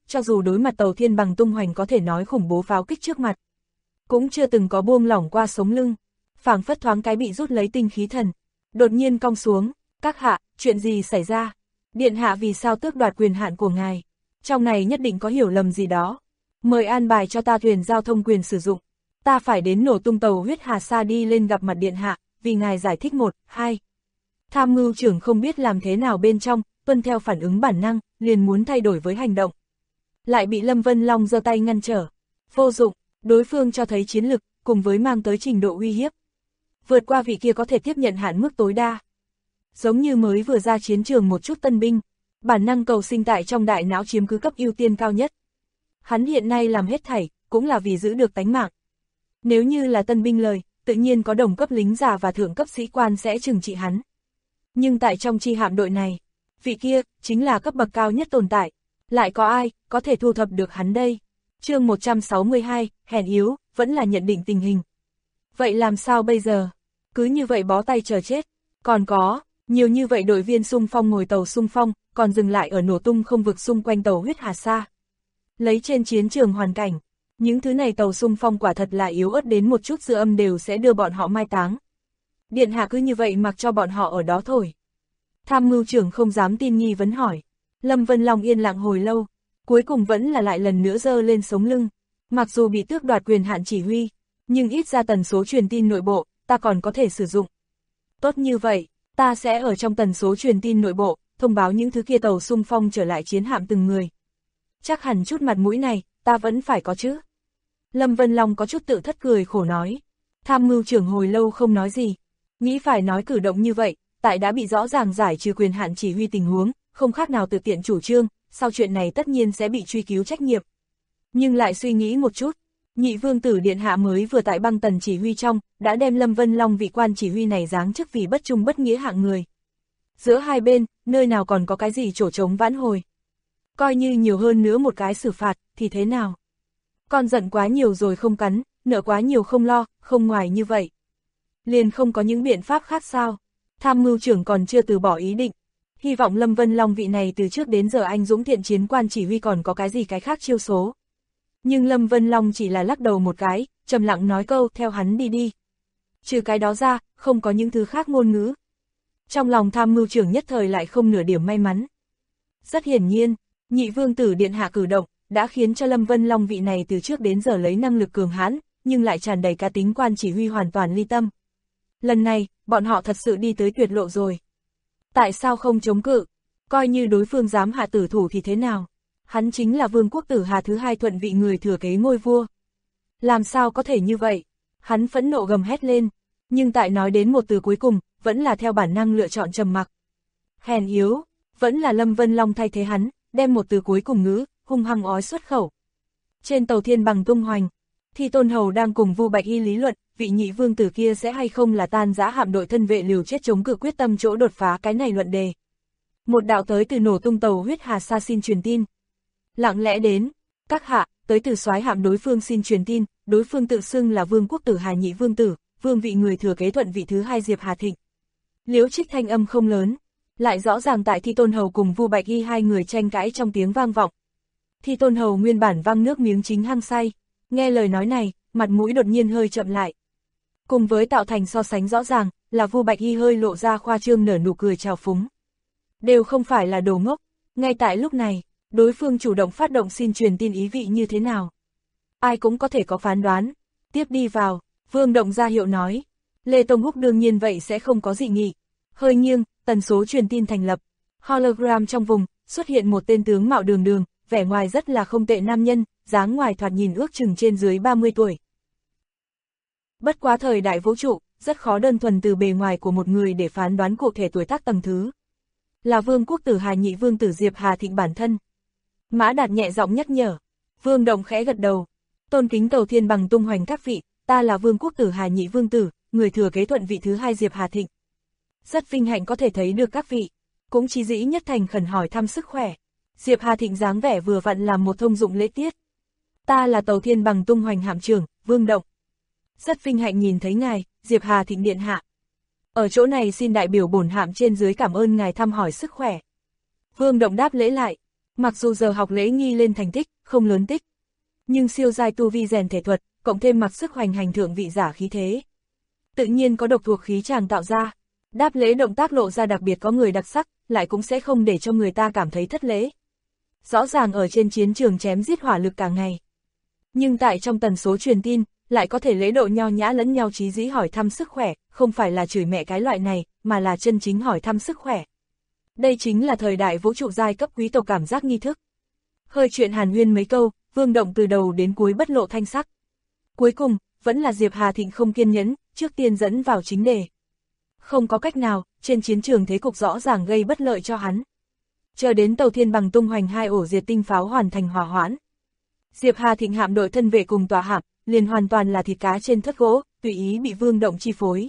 B: cho dù đối mặt tàu thiên bằng tung hoành có thể nói khủng bố pháo kích trước mặt, cũng chưa từng có buông lỏng qua sống lưng, phảng phất thoáng cái bị rút lấy tinh khí thần, đột nhiên cong xuống. Các hạ, chuyện gì xảy ra? Điện hạ vì sao tước đoạt quyền hạn của ngài? Trong này nhất định có hiểu lầm gì đó. Mời an bài cho ta thuyền giao thông quyền sử dụng. Ta phải đến nổ tung tàu huyết hà sa đi lên gặp mặt điện hạ, vì ngài giải thích 1, 2. Tham mưu trưởng không biết làm thế nào bên trong, tuân theo phản ứng bản năng, liền muốn thay đổi với hành động. Lại bị Lâm Vân Long giơ tay ngăn trở. Vô dụng, đối phương cho thấy chiến lực, cùng với mang tới trình độ uy hiếp. Vượt qua vị kia có thể tiếp nhận hạn mức tối đa. Giống như mới vừa ra chiến trường một chút tân binh, bản năng cầu sinh tại trong đại não chiếm cứ cấp ưu tiên cao nhất. Hắn hiện nay làm hết thảy, cũng là vì giữ được tánh mạng. Nếu như là tân binh lời, tự nhiên có đồng cấp lính già và thượng cấp sĩ quan sẽ trừng trị hắn. Nhưng tại trong chi hạm đội này, vị kia, chính là cấp bậc cao nhất tồn tại. Lại có ai, có thể thu thập được hắn đây? Chương 162, hèn yếu, vẫn là nhận định tình hình. Vậy làm sao bây giờ? Cứ như vậy bó tay chờ chết. Còn có, nhiều như vậy đội viên xung phong ngồi tàu xung phong, còn dừng lại ở nổ tung không vực xung quanh tàu huyết hà sa. Lấy trên chiến trường hoàn cảnh, những thứ này tàu xung phong quả thật là yếu ớt đến một chút dư âm đều sẽ đưa bọn họ mai táng. Điện hạ cứ như vậy mặc cho bọn họ ở đó thôi. Tham mưu trưởng không dám tin nghi vấn hỏi. Lâm Vân Long yên lặng hồi lâu, cuối cùng vẫn là lại lần nữa giơ lên sống lưng. Mặc dù bị tước đoạt quyền hạn chỉ huy, nhưng ít ra tần số truyền tin nội bộ, ta còn có thể sử dụng. Tốt như vậy, ta sẽ ở trong tần số truyền tin nội bộ, thông báo những thứ kia tàu xung phong trở lại chiến hạm từng người. Chắc hẳn chút mặt mũi này, ta vẫn phải có chứ. Lâm Vân Long có chút tự thất cười khổ nói. Tham mưu trưởng hồi lâu không nói gì, nghĩ phải nói cử động như vậy, tại đã bị rõ ràng giải trừ quyền hạn chỉ huy tình huống, không khác nào tự tiện chủ trương, sau chuyện này tất nhiên sẽ bị truy cứu trách nhiệm. Nhưng lại suy nghĩ một chút, nhị vương tử điện hạ mới vừa tại băng tần chỉ huy trong, đã đem Lâm Vân Long vị quan chỉ huy này giáng chức vì bất trung bất nghĩa hạng người. Giữa hai bên, nơi nào còn có cái gì chỗ trống vãn hồi. Coi như nhiều hơn nữa một cái xử phạt, thì thế nào? Con giận quá nhiều rồi không cắn, nợ quá nhiều không lo, không ngoài như vậy. Liền không có những biện pháp khác sao? Tham mưu trưởng còn chưa từ bỏ ý định. Hy vọng Lâm Vân Long vị này từ trước đến giờ anh dũng thiện chiến quan chỉ huy còn có cái gì cái khác chiêu số. Nhưng Lâm Vân Long chỉ là lắc đầu một cái, trầm lặng nói câu theo hắn đi đi. Trừ cái đó ra, không có những thứ khác ngôn ngữ. Trong lòng tham mưu trưởng nhất thời lại không nửa điểm may mắn. Rất hiển nhiên, nhị vương tử điện hạ cử động, đã khiến cho Lâm Vân Long vị này từ trước đến giờ lấy năng lực cường hãn, nhưng lại tràn đầy cá tính quan chỉ huy hoàn toàn ly tâm. Lần này, bọn họ thật sự đi tới tuyệt lộ rồi. Tại sao không chống cự? Coi như đối phương dám hạ tử thủ thì thế nào? Hắn chính là vương quốc tử Hà thứ hai thuận vị người thừa kế ngôi vua. Làm sao có thể như vậy? Hắn phẫn nộ gầm hét lên, nhưng tại nói đến một từ cuối cùng, vẫn là theo bản năng lựa chọn trầm mặc. Hèn yếu, vẫn là Lâm Vân Long thay thế hắn, đem một từ cuối cùng ngữ, hung hăng ói xuất khẩu. Trên tàu thiên bằng tung hoành, Thi Tôn Hầu đang cùng Vu Bạch Y lý luận, vị nhị vương tử kia sẽ hay không là tan rã hạm đội thân vệ liều chết chống cự quyết tâm chỗ đột phá cái này luận đề. Một đạo tới từ nổ tung tàu huyết hà sa xin truyền tin. Lặng lẽ đến, các hạ, tới từ soái hạm đối phương xin truyền tin, đối phương tự xưng là vương quốc tử Hà nhị vương tử, vương vị người thừa kế thuận vị thứ hai Diệp Hà Thịnh. Liễu Trích thanh âm không lớn, lại rõ ràng tại Thi Tôn Hầu cùng Vu Bạch Y hai người tranh cãi trong tiếng vang vọng. Thi Tôn Hầu nguyên bản văng nước miếng chính hăng say, nghe lời nói này, mặt mũi đột nhiên hơi chậm lại. Cùng với tạo thành so sánh rõ ràng, là Vu Bạch Y hơi lộ ra khoa trương nở nụ cười trào phúng. Đều không phải là đồ ngốc, ngay tại lúc này, đối phương chủ động phát động xin truyền tin ý vị như thế nào. Ai cũng có thể có phán đoán. Tiếp đi vào, Vương Động ra hiệu nói. Lê Tông Húc đương nhiên vậy sẽ không có dị nghị. Hơi nghiêng, tần số truyền tin thành lập. Hologram trong vùng, xuất hiện một tên tướng mạo đường đường, vẻ ngoài rất là không tệ nam nhân, dáng ngoài thoạt nhìn ước chừng trên dưới 30 tuổi. Bất quá thời đại vũ trụ, rất khó đơn thuần từ bề ngoài của một người để phán đoán cụ thể tuổi tác tầng thứ. Là vương quốc tử Hà nhị vương tử Diệp Hà Thịnh bản thân. Mã Đạt nhẹ giọng nhắc nhở. Vương Động khẽ gật đầu. Tôn kính tàu thiên bằng tung hoành các vị, ta là vương quốc tử Hà nhị vương tử, người thừa kế thuận vị thứ hai Diệp Hà Thịnh. Rất vinh hạnh có thể thấy được các vị, cũng chí dĩ nhất thành khẩn hỏi thăm sức khỏe. Diệp Hà Thịnh dáng vẻ vừa vặn làm một thông dụng lễ tiết. Ta là tàu thiên bằng tung hoành hạm trưởng, Vương Động. Rất vinh hạnh nhìn thấy ngài, Diệp Hà Thịnh điện hạ. Ở chỗ này xin đại biểu bổn hạm trên dưới cảm ơn ngài thăm hỏi sức khỏe. Vương Động đáp lễ lại. Mặc dù giờ học lễ nghi lên thành tích, không lớn tích, nhưng siêu giai tu vi rèn thể thuật, cộng thêm mặc sức hoành hành thượng vị giả khí thế. Tự nhiên có độc thuộc khí chàng tạo ra. Đáp lễ động tác lộ ra đặc biệt có người đặc sắc, lại cũng sẽ không để cho người ta cảm thấy thất lễ. Rõ ràng ở trên chiến trường chém giết hỏa lực cả ngày. Nhưng tại trong tần số truyền tin, lại có thể lễ độ nho nhã lẫn nhau chí dĩ hỏi thăm sức khỏe, không phải là chửi mẹ cái loại này, mà là chân chính hỏi thăm sức khỏe. Đây chính là thời đại vũ trụ giai cấp quý tộc cảm giác nghi thức. Hơi chuyện hàn huyên mấy câu, Vương Động từ đầu đến cuối bất lộ thanh sắc. Cuối cùng, vẫn là Diệp Hà Thịnh không kiên nhẫn, trước tiên dẫn vào chính đề. Không có cách nào, trên chiến trường thế cục rõ ràng gây bất lợi cho hắn. Chờ đến tàu thiên bằng tung hoành 2 ổ diệt tinh pháo hoàn thành hòa hoãn. Diệp Hà Thịnh hạm đội thân vệ cùng tòa hạm, liền hoàn toàn là thịt cá trên thất gỗ, tùy ý bị Vương Động chi phối.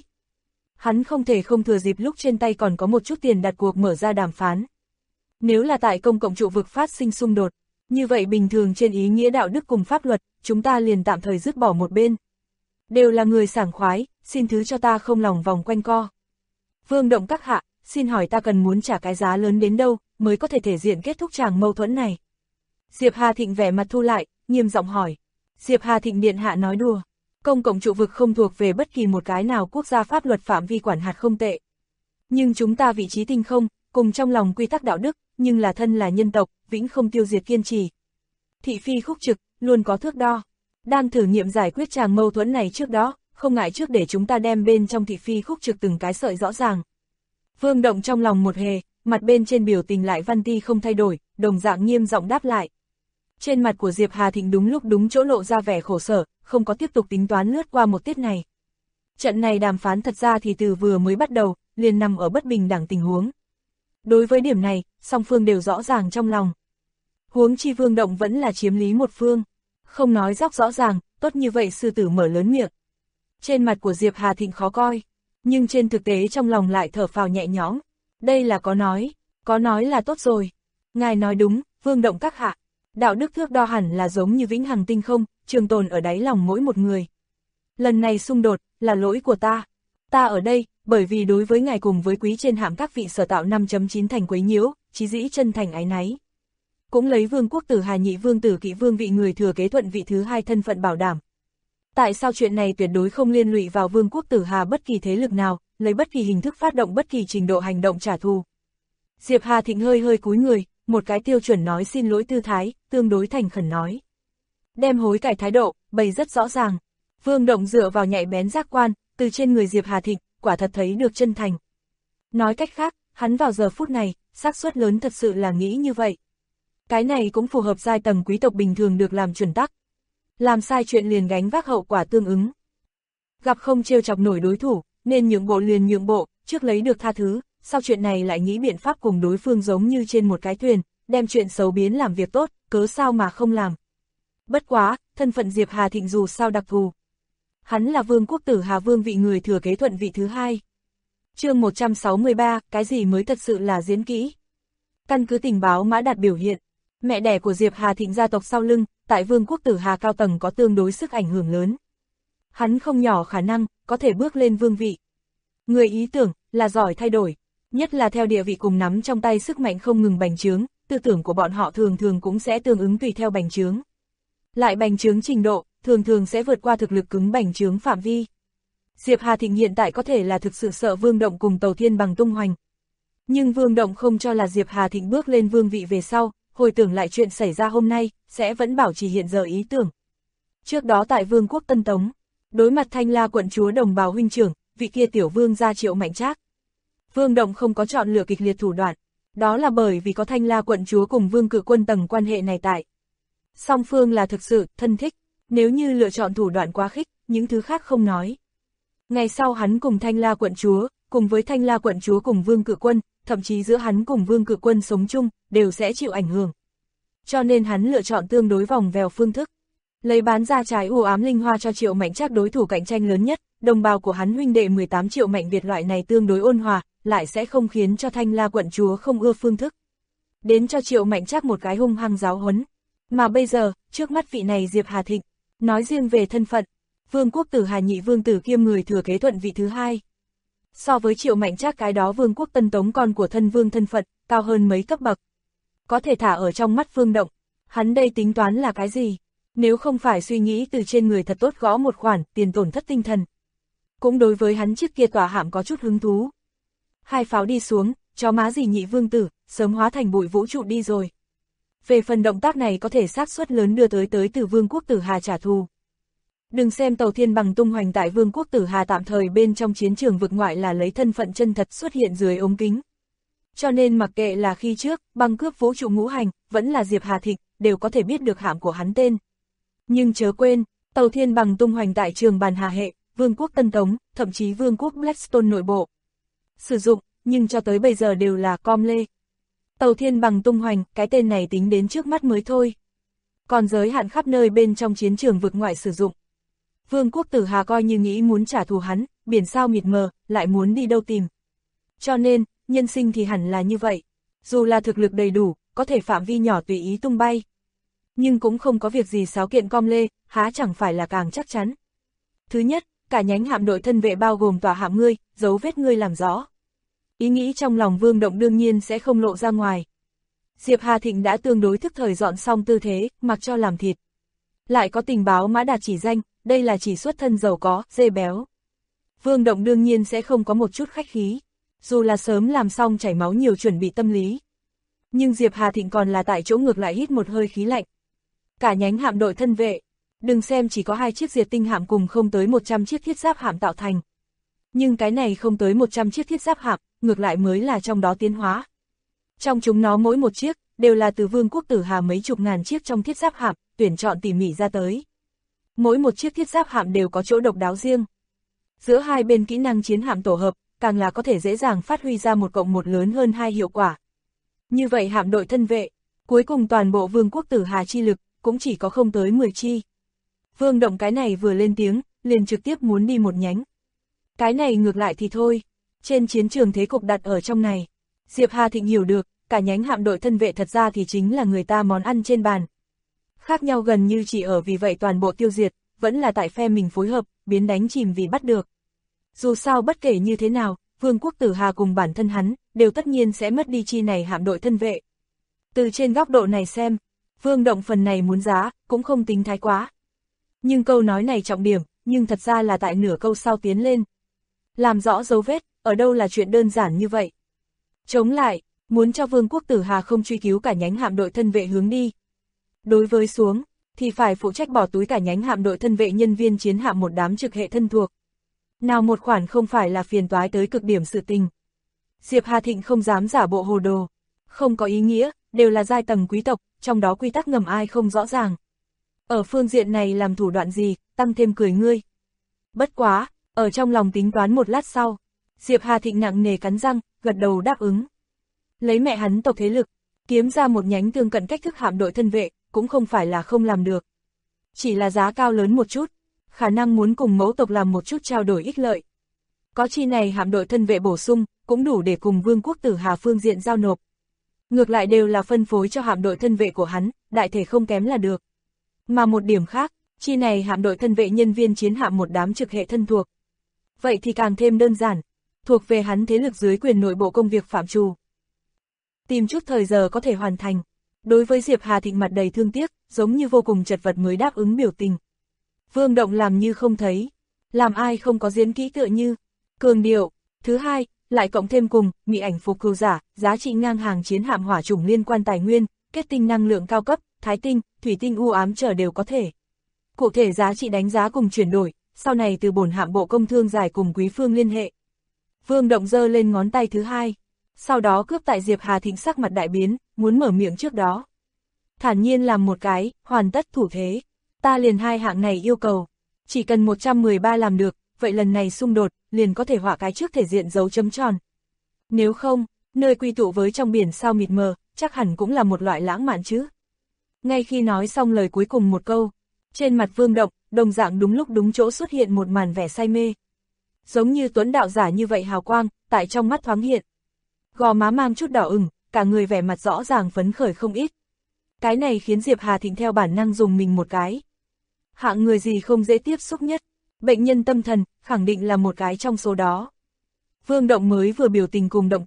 B: Hắn không thể không thừa dịp lúc trên tay còn có một chút tiền đặt cuộc mở ra đàm phán. Nếu là tại công cộng trụ vực phát sinh xung đột, như vậy bình thường trên ý nghĩa đạo đức cùng pháp luật, chúng ta liền tạm thời dứt bỏ một bên. Đều là người sảng khoái, xin thứ cho ta không lòng vòng quanh co. Vương Động các hạ, xin hỏi ta cần muốn trả cái giá lớn đến đâu, mới có thể thể diện kết thúc tràng mâu thuẫn này. Diệp Hà Thịnh vẻ mặt thu lại, nghiêm giọng hỏi. Diệp Hà Thịnh điện hạ nói đùa. Công cộng trụ vực không thuộc về bất kỳ một cái nào quốc gia pháp luật phạm vi quản hạt không tệ. Nhưng chúng ta vị trí tinh không, cùng trong lòng quy tắc đạo đức, nhưng là thân là nhân tộc, vĩnh không tiêu diệt kiên trì. Thị phi khúc trực, luôn có thước đo. Đang thử nghiệm giải quyết tràng mâu thuẫn này trước đó, không ngại trước để chúng ta đem bên trong thị phi khúc trực từng cái sợi rõ ràng. Vương Động trong lòng một hề, mặt bên trên biểu tình lại văn ti không thay đổi, đồng dạng nghiêm giọng đáp lại. Trên mặt của Diệp Hà Thịnh đúng lúc đúng chỗ lộ ra vẻ khổ sở, không có tiếp tục tính toán lướt qua một tiết này. Trận này đàm phán thật ra thì từ vừa mới bắt đầu, liền nằm ở bất bình đẳng tình huống. Đối với điểm này, song phương đều rõ ràng trong lòng. Huống chi Vương Động vẫn là chiếm lý một phương. Không nói dóc rõ ràng, tốt như vậy sư tử mở lớn miệng. Trên mặt của Diệp Hà Thịnh khó coi, nhưng trên thực tế trong lòng lại thở phào nhẹ nhõm. Đây là có nói là tốt rồi. Ngài nói đúng, Vương Động các hạ. Đạo đức thước đo hẳn là giống như vĩnh hằng tinh không, trường tồn ở đáy lòng mỗi một người. Lần này xung đột, là lỗi của ta. Ta ở đây, bởi vì đối với ngài cùng với quý trên hạm các vị sở tạo 5.9 thành quấy nhiễu, chí dĩ chân thành ái náy. Cũng lấy Vương Quốc Tử Hà nhị vương tử Kỵ vương vị người thừa kế thuận vị thứ 2 thân phận bảo đảm. Tại sao chuyện này tuyệt đối không liên lụy vào Vương Quốc Tử Hà bất kỳ thế lực nào, lấy bất kỳ hình thức phát động bất kỳ trình độ hành động trả thù. Diệp Hà Thịnh hơi cúi người, một cái tiêu chuẩn nói xin lỗi tư thái, tương đối thành khẩn nói. Đem hối cải thái độ, bày rất rõ ràng. Vương Động dựa vào nhạy bén giác quan, từ trên người Diệp Hà Thịnh, quả thật thấy được chân thành. Nói cách khác, hắn vào giờ phút này, xác suất lớn thật sự là nghĩ như vậy. Cái này cũng phù hợp giai tầng quý tộc bình thường được làm chuẩn tắc. Làm sai chuyện liền gánh vác hậu quả tương ứng. Gặp không trêu chọc nổi đối thủ, nên nhượng bộ liền nhượng bộ, trước lấy được tha thứ, sau chuyện này lại nghĩ biện pháp cùng đối phương giống như trên một cái thuyền, đem chuyện xấu biến làm việc tốt, cớ sao mà không làm. Bất quá, thân phận Diệp Hà Thịnh dù sao đặc thù. Hắn là Vương Quốc Tử Hà vương vị người thừa kế thuận vị thứ 2. Chương 163, cái gì mới thật sự là diễn kỹ? Căn cứ tình báo Mã Đạt biểu hiện, mẹ đẻ của Diệp Hà Thịnh gia tộc sau lưng, tại Vương Quốc Tử Hà cao tầng có tương đối sức ảnh hưởng lớn. Hắn không nhỏ khả năng, có thể bước lên vương vị. Người ý tưởng, là giỏi thay đổi, nhất là theo địa vị cùng nắm trong tay sức mạnh không ngừng bành trướng, tư tưởng của bọn họ thường thường cũng sẽ tương ứng tùy theo bành trướng. Lại bành trướng trình độ, thường thường sẽ vượt qua thực lực cứng bành trướng phạm vi. Diệp Hà Thịnh hiện tại có thể là thực sự sợ Vương Động cùng Tàu Thiên bằng tung hoành. Nhưng Vương Động không cho là Diệp Hà Thịnh bước lên vương vị về sau, hồi tưởng lại chuyện xảy ra hôm nay, sẽ vẫn bảo trì hiện giờ ý tưởng. Trước đó tại Vương quốc Tân Tống, đối mặt Thanh La quận chúa đồng bào huynh trưởng, vị kia tiểu vương gia Triệu Mạnh Trác. Vương Động không có chọn lựa kịch liệt thủ đoạn, đó là bởi vì có Thanh La quận chúa cùng Vương Cự Quân tầng quan hệ này tại. Song phương là thực sự thân thích, nếu như lựa chọn thủ đoạn quá khích, những thứ khác không nói. Ngày sau hắn cùng Thanh La quận chúa, cùng với Thanh La quận chúa cùng Vương Cự Quân, thậm chí giữa hắn cùng Vương Cự Quân sống chung, đều sẽ chịu ảnh hưởng. Cho nên hắn lựa chọn tương đối vòng vèo phương thức. Lấy bán ra trái u ám linh hoa cho Triệu Mạnh Trác đối thủ cạnh tranh lớn nhất, đồng bào của hắn huynh đệ 18 Triệu Mạnh Việt loại này tương đối ôn hòa, lại sẽ không khiến cho Thanh La quận chúa không ưa phương thức. Đến cho Triệu Mạnh Trác một cái hung hăng giáo huấn. Mà bây giờ, trước mắt vị này Diệp Hà Thịnh, nói riêng về thân phận, Vương quốc Tử Hà nhị vương tử kiêm người thừa kế thuận vị thứ 2. So với Triệu Mạnh Trác cái đó Vương quốc Tân Tống con của thân vương thân phận, cao hơn mấy cấp bậc. có thể thả ở trong mắt Vương Động. Hắn đây tính toán là cái gì? Nếu không phải suy nghĩ từ trên người thật tốt gõ một khoản tiền tổn thất tinh thần. Cũng đối với hắn chiếc kia tỏa hạm có chút hứng thú. Hai pháo đi xuống, chó má gì nhị vương tử, sớm hóa thành bụi vũ trụ đi rồi. Về phần động tác này có thể xác suất lớn đưa tới từ Vương quốc Tử Hà trả thù. Đừng xem tàu thiên bằng tung hoành tại Vương quốc Tử Hà tạm thời bên trong chiến trường vực ngoại là lấy thân phận chân thật xuất hiện dưới ống kính. Cho nên mặc kệ là khi trước, băng cướp vũ trụ ngũ hành, vẫn là Diệp Hà Thịnh, đều có thể biết được hạm của hắn tên. Nhưng chớ quên, tàu thiên bằng tung hoành tại trường bàn Hà hệ, Vương quốc Tân Tống, thậm chí Vương quốc Blackstone nội bộ. Sử dụng, nhưng cho tới bây giờ đều là com lê. Tàu thiên bằng tung hoành, cái tên này tính đến trước mắt mới thôi. Còn giới hạn khắp nơi bên trong chiến trường vực ngoại sử dụng. Vương quốc Tử Hà coi như nghĩ muốn trả thù hắn, biển sao mịt mờ, lại muốn đi đâu tìm. Cho nên, nhân sinh thì hẳn là như vậy. Dù là thực lực đầy đủ, có thể phạm vi nhỏ tùy ý tung bay. Nhưng cũng không có việc gì xáo kiện com lê, há chẳng phải là càng chắc chắn. Thứ nhất, cả nhánh hạm đội thân vệ bao gồm tòa hạm ngươi, dấu vết ngươi làm rõ. Ý nghĩ trong lòng Vương Động đương nhiên sẽ không lộ ra ngoài. Diệp Hà Thịnh đã tương đối thức thời dọn xong tư thế, mặc cho làm thịt. Lại có tình báo Mã Đạt chỉ danh, đây là chỉ xuất thân giàu có, dê béo. Vương Động đương nhiên sẽ không có một chút khách khí, dù là sớm làm xong chảy máu nhiều chuẩn bị tâm lý. Nhưng Diệp Hà Thịnh còn là tại chỗ ngược lại hít một hơi khí lạnh. Cả nhánh hạm đội thân vệ, đừng xem chỉ có 2 chiếc diệt tinh hạm cùng không tới 100 chiếc thiết giáp hạm tạo thành. Nhưng cái này không tới 100 chiếc thiết giáp hạm, ngược lại mới là trong đó tiến hóa. Trong chúng nó mỗi một chiếc, đều là từ Vương quốc Tử Hà mấy chục ngàn chiếc trong thiết giáp hạm, tuyển chọn tỉ mỉ ra tới. Mỗi một chiếc thiết giáp hạm đều có chỗ độc đáo riêng. Giữa hai bên kỹ năng chiến hạm tổ hợp, càng là có thể dễ dàng phát huy ra 1+1 lớn hơn 2 hiệu quả. Như vậy hạm đội thân vệ, cuối cùng toàn bộ Vương quốc Tử Hà chi lực, cũng chỉ có không tới 10 chi. Vương Động cái này vừa lên tiếng, liền trực tiếp muốn đi một nhánh. Cái này ngược lại thì thôi, trên chiến trường thế cục đặt ở trong này. Diệp Hà Thịnh hiểu được, cả nhánh hạm đội thân vệ thật ra thì chính là người ta món ăn trên bàn. Khác nhau gần như chỉ ở vì vậy toàn bộ tiêu diệt, vẫn là tại phe mình phối hợp, biến đánh chìm vì bắt được. Dù sao bất kể như thế nào, Vương quốc Tử Hà cùng bản thân hắn, đều tất nhiên sẽ mất đi chi này hạm đội thân vệ. Từ trên góc độ này xem, Vương Động phần này muốn giá, cũng không tính thái quá. Nhưng câu nói này trọng điểm, nhưng thật ra là tại nửa câu sau tiến lên. Làm rõ dấu vết, ở đâu là chuyện đơn giản như vậy. Chống lại, muốn cho Vương quốc Tử Hà không truy cứu cả nhánh hạm đội thân vệ hướng đi. Đối với xuống, thì phải phụ trách bỏ túi cả nhánh hạm đội thân vệ nhân viên chiến hạm một đám trực hệ thân thuộc. Nào một khoản không phải là phiền toái tới cực điểm sự tình. Diệp Hà Thịnh không dám giả bộ hồ đồ. Không có ý nghĩa, đều là giai tầng quý tộc, trong đó quy tắc ngầm ai không rõ ràng. Ở phương diện này làm thủ đoạn gì, tăng thêm cười ngươi. Bất quá, ở trong lòng tính toán một lát sau, Diệp Hà Thịnh nặng nề cắn răng, gật đầu đáp ứng. Lấy mẹ hắn tộc thế lực, kiếm ra một nhánh tương cận cách thức hạm đội thân vệ, cũng không phải là không làm được. Chỉ là giá cao lớn một chút, khả năng muốn cùng mẫu tộc làm một chút trao đổi ích lợi. Có chi này hạm đội thân vệ bổ sung, cũng đủ để cùng Vương quốc Tử Hà phương diện giao nộp. Ngược lại đều là phân phối cho hạm đội thân vệ của hắn, đại thể không kém là được. Mà một điểm khác, chi này hạm đội thân vệ nhân viên chiến hạm một đám trực hệ thân thuộc. Vậy thì càng thêm đơn giản, thuộc về hắn thế lực dưới quyền nội bộ công việc phạm trù. Tìm chút thời giờ có thể hoàn thành. Đối với Diệp Hà Thịnh mặt đầy thương tiếc, giống như vô cùng chật vật mới đáp ứng biểu tình. Vương Động làm như không thấy, làm ai không có diễn kỹ tựa như, cường điệu. Thứ hai, lại cộng thêm cùng, mị ảnh phục cừu giả, giá trị ngang hàng chiến hạm hỏa chủng liên quan tài nguyên, kết tinh năng lượng cao cấp, thái tinh, thủy tinh u ám trở đều có thể. Cụ thể giá trị đánh giá cùng chuyển đổi, sau này từ bổn hạm bộ công thương giải cùng quý phương liên hệ. Vương Động giơ lên ngón tay thứ hai, sau đó cướp tại Diệp Hà Thịnh sắc mặt đại biến, muốn mở miệng trước đó. Thản nhiên làm một cái, hoàn tất thủ thế. Ta liền hai hạng này yêu cầu, chỉ cần 113 làm được, vậy lần này xung đột, liền có thể họa cái trước thể diện dấu chấm tròn. Nếu không, nơi quy tụ với trong biển sao mịt mờ, chắc hẳn cũng là một loại lãng mạn chứ. Ngay khi nói xong lời cuối cùng một câu, trên mặt Vương Động, đồng dạng đúng lúc đúng chỗ xuất hiện một màn vẻ say mê. Giống như Tuấn đạo giả như vậy hào quang, tại trong mắt thoáng hiện. Gò má mang chút đỏ ửng, cả người vẻ mặt rõ ràng phấn khởi không ít. Cái này khiến Diệp Hà Thịnh theo bản năng dùng mình một cái. Hạng người gì không dễ tiếp xúc nhất, bệnh nhân tâm thần, khẳng định là một cái trong số đó. Vương Động mới vừa biểu tình cùng động tác,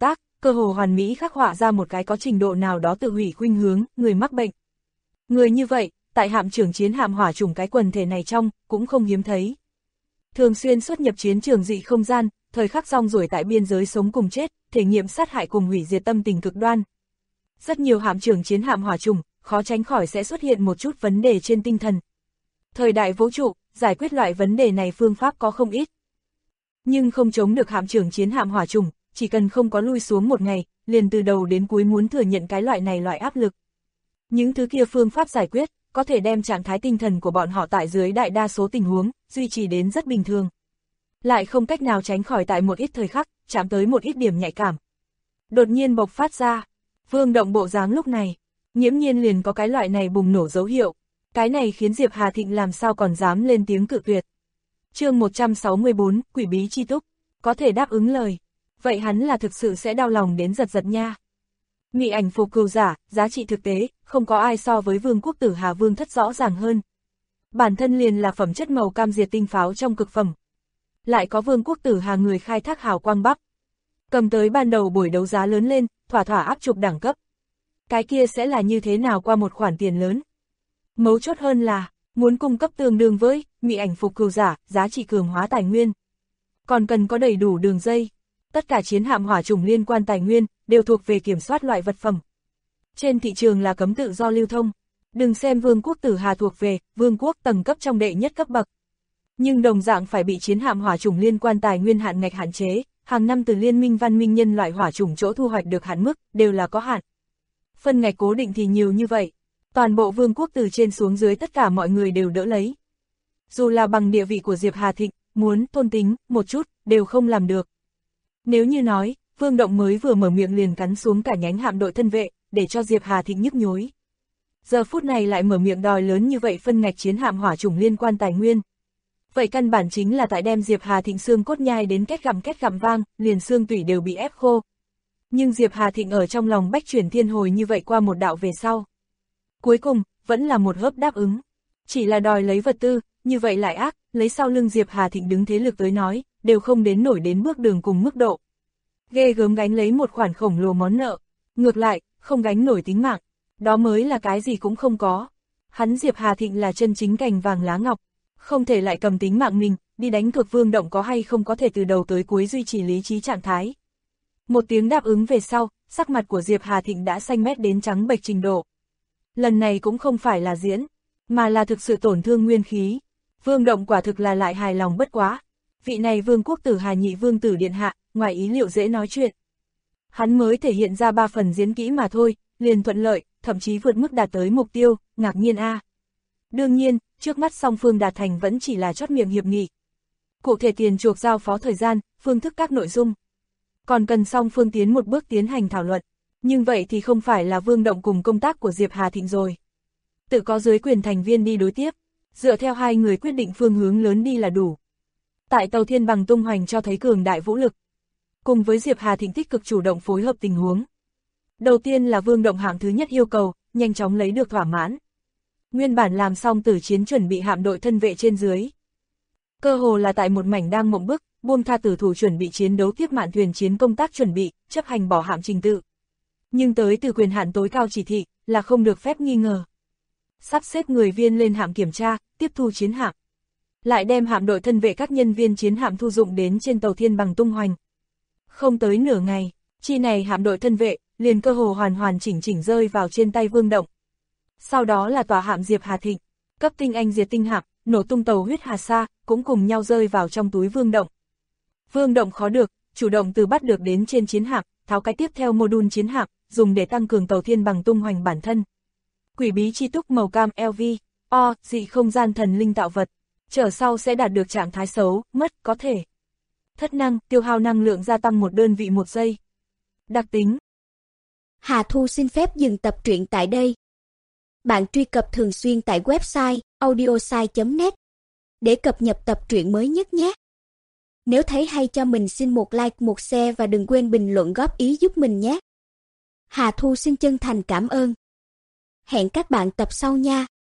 B: cơ hồ hoàn mỹ khắc họa ra một cái có trình độ nào đó tự hủy khuynh hướng, người mắc bệnh. Người như vậy, tại hạm trưởng chiến hạm hỏa chủng cái quần thể này trong, cũng không hiếm thấy. Thường xuyên xuất nhập chiến trường dị không gian, thời khắc rong ruổi tại biên giới sống cùng chết, thể nghiệm sát hại cùng hủy diệt tâm tình cực đoan. Rất nhiều hạm trưởng chiến hạm hỏa chủng, khó tránh khỏi sẽ xuất hiện một chút vấn đề trên tinh thần. Thời đại vũ trụ, giải quyết loại vấn đề này phương pháp có không ít. Nhưng không chống được hạm trưởng chiến hạm hỏa chủng, chỉ cần không có lui xuống một ngày, liền từ đầu đến cuối muốn thừa nhận cái loại này loại áp lực. Những thứ kia phương pháp giải quyết, có thể đem trạng thái tinh thần của bọn họ tại dưới đại đa số tình huống, duy trì đến rất bình thường. Lại không cách nào tránh khỏi tại một ít thời khắc, chạm tới một ít điểm nhạy cảm. Đột nhiên bộc phát ra, Vương Động bộ dáng lúc này, nghiễm nhiên liền có cái loại này bùng nổ dấu hiệu. Cái này khiến Diệp Hà Thịnh làm sao còn dám lên tiếng cự tuyệt. Chương 164, Quỷ bí chi túc, có thể đáp ứng lời. Vậy hắn là thực sự sẽ đau lòng đến giật giật nha. Mị ảnh phù cừu giả, giá trị thực tế, không có ai so với Vương Quốc Tử Hà Vương Thất rõ ràng hơn. Bản thân liền là phẩm chất màu cam diệt tinh pháo trong cực phẩm. Lại có Vương Quốc Tử Hà người khai thác hào quang bắp. Cầm tới ban đầu buổi đấu giá lớn lên, thỏa thỏa áp trục đẳng cấp. Cái kia sẽ là như thế nào qua một khoản tiền lớn. Mấu chốt hơn là, muốn cung cấp tương đương với mị ảnh phục cừu giả, giá trị cường hóa tài nguyên. Còn cần có đầy đủ đường dây. Tất cả chiến hạm hỏa chủng liên quan tài nguyên, đều thuộc về kiểm soát loại vật phẩm. Trên thị trường là cấm tự do lưu thông. Đừng xem Vương quốc Tử Hà thuộc về Vương quốc tầng cấp trong đệ nhất cấp bậc. Nhưng đồng dạng phải bị chiến hạm hỏa chủng liên quan tài nguyên hạn ngạch hạn chế, hàng năm từ Liên minh văn minh nhân loại hỏa chủng chỗ thu hoạch được hạn mức, đều là có hạn. Phân ngạch cố định thì nhiều như vậy. Toàn bộ Vương quốc từ trên xuống dưới tất cả mọi người đều đỡ lấy. Dù là bằng địa vị của Diệp Hà Thịnh, muốn tôn tính, một chút, đều không làm được. Nếu như nói, Vương Động mới vừa mở miệng liền cắn xuống cả nhánh hạm đội thân vệ, để cho Diệp Hà Thịnh nhức nhối. Giờ phút này lại mở miệng đòi lớn như vậy phân ngạch chiến hạm hỏa chủng liên quan tài nguyên. Vậy căn bản chính là tại đem Diệp Hà Thịnh xương cốt nhai đến két gặm vang, liền xương tủy đều bị ép khô. Nhưng Diệp Hà Thịnh ở trong lòng bách chuyển thiên hồi như vậy qua một đạo về sau. Cuối cùng, vẫn là một hớp đáp ứng. Chỉ là đòi lấy vật tư, như vậy lại ác, lấy sau lưng Diệp Hà Thịnh đứng thế lực tới nói, đều không đến nổi đến bước đường cùng mức độ. Ghê gớm gánh lấy một khoản khổng lồ món nợ. Ngược lại, không gánh nổi tính mạng. Đó mới là cái gì cũng không có. Hắn Diệp Hà Thịnh là chân chính cành vàng lá ngọc. Không thể lại cầm tính mạng mình, đi đánh cược Vương Động có hay không có thể từ đầu tới cuối duy trì lý trí trạng thái. Một tiếng đáp ứng về sau, sắc mặt của Diệp Hà Thịnh đã xanh mét đến trắng bệch trình độ. Lần này cũng không phải là diễn, mà là thực sự tổn thương nguyên khí. Vương Động quả thực là lại hài lòng bất quá. Vị này Vương quốc Tử Hà nhị vương tử điện hạ, ngoài ý liệu dễ nói chuyện. Hắn mới thể hiện ra 3 phần diễn kỹ mà thôi, liền thuận lợi, thậm chí vượt mức đạt tới mục tiêu, ngạc nhiên a. Đương nhiên, trước mắt song phương đạt thành vẫn chỉ là chót miệng hiệp nghị. Cụ thể tiền chuộc giao phó thời gian, phương thức các nội dung. Còn cần song phương tiến một bước tiến hành thảo luận. Nhưng vậy thì không phải là Vương Động cùng công tác của Diệp Hà Thịnh rồi. Tự có dưới quyền thành viên đi đối tiếp, dựa theo hai người quyết định phương hướng lớn đi là đủ. Tại tàu thiên bằng tung hoành cho thấy cường đại vũ lực. Cùng với Diệp Hà Thịnh tích cực chủ động phối hợp tình huống. Đầu tiên là Vương Động hạng thứ nhất yêu cầu, nhanh chóng lấy được thỏa mãn. Nguyên bản làm xong tử chiến chuẩn bị hạm đội thân vệ trên dưới. Cơ hồ là tại một mảnh đang mộng bức, buông tha tử thủ chuẩn bị chiến đấu tiếp mạn thuyền chiến công tác chuẩn bị, chấp hành bỏ hạm trình tự. Nhưng tới từ quyền hạn tối cao chỉ thị, là không được phép nghi ngờ. Sắp xếp người viên lên hạm kiểm tra, tiếp thu chiến hạm. Lại đem hạm đội thân vệ các nhân viên chiến hạm thu dụng đến trên tàu thiên bằng tung hoành. Không tới nửa ngày, chi này hạm đội thân vệ, liền cơ hồ hoàn chỉnh rơi vào trên tay Vương Động. Sau đó là tòa hạm Diệp Hà Thịnh, cấp tinh anh diệt tinh hạm, nổ tung tàu huyết hà sa, cũng cùng nhau rơi vào trong túi Vương Động. Vương Động khó được, chủ động từ bắt được đến trên chiến hạm, tháo cái tiếp theo module chiến hạm, dùng để tăng cường tàu thiên bằng tung hoành bản thân. Quỷ bí chi túc màu cam LV, dị không gian thần linh tạo vật, trở sau sẽ đạt được trạng thái xấu, mất có thể. Thất năng, tiêu hao năng lượng gia tăng 1 đơn vị 1 giây. Đặc tính.
C: Hà Thu xin phép dừng tập truyện tại đây. Bạn truy cập thường xuyên tại website audiosai.net để cập nhật tập truyện mới nhất nhé. Nếu thấy hay cho mình xin một like, một share và đừng quên bình luận góp ý giúp mình nhé. Hà Thu xin chân thành cảm ơn. Hẹn các bạn tập sau nha.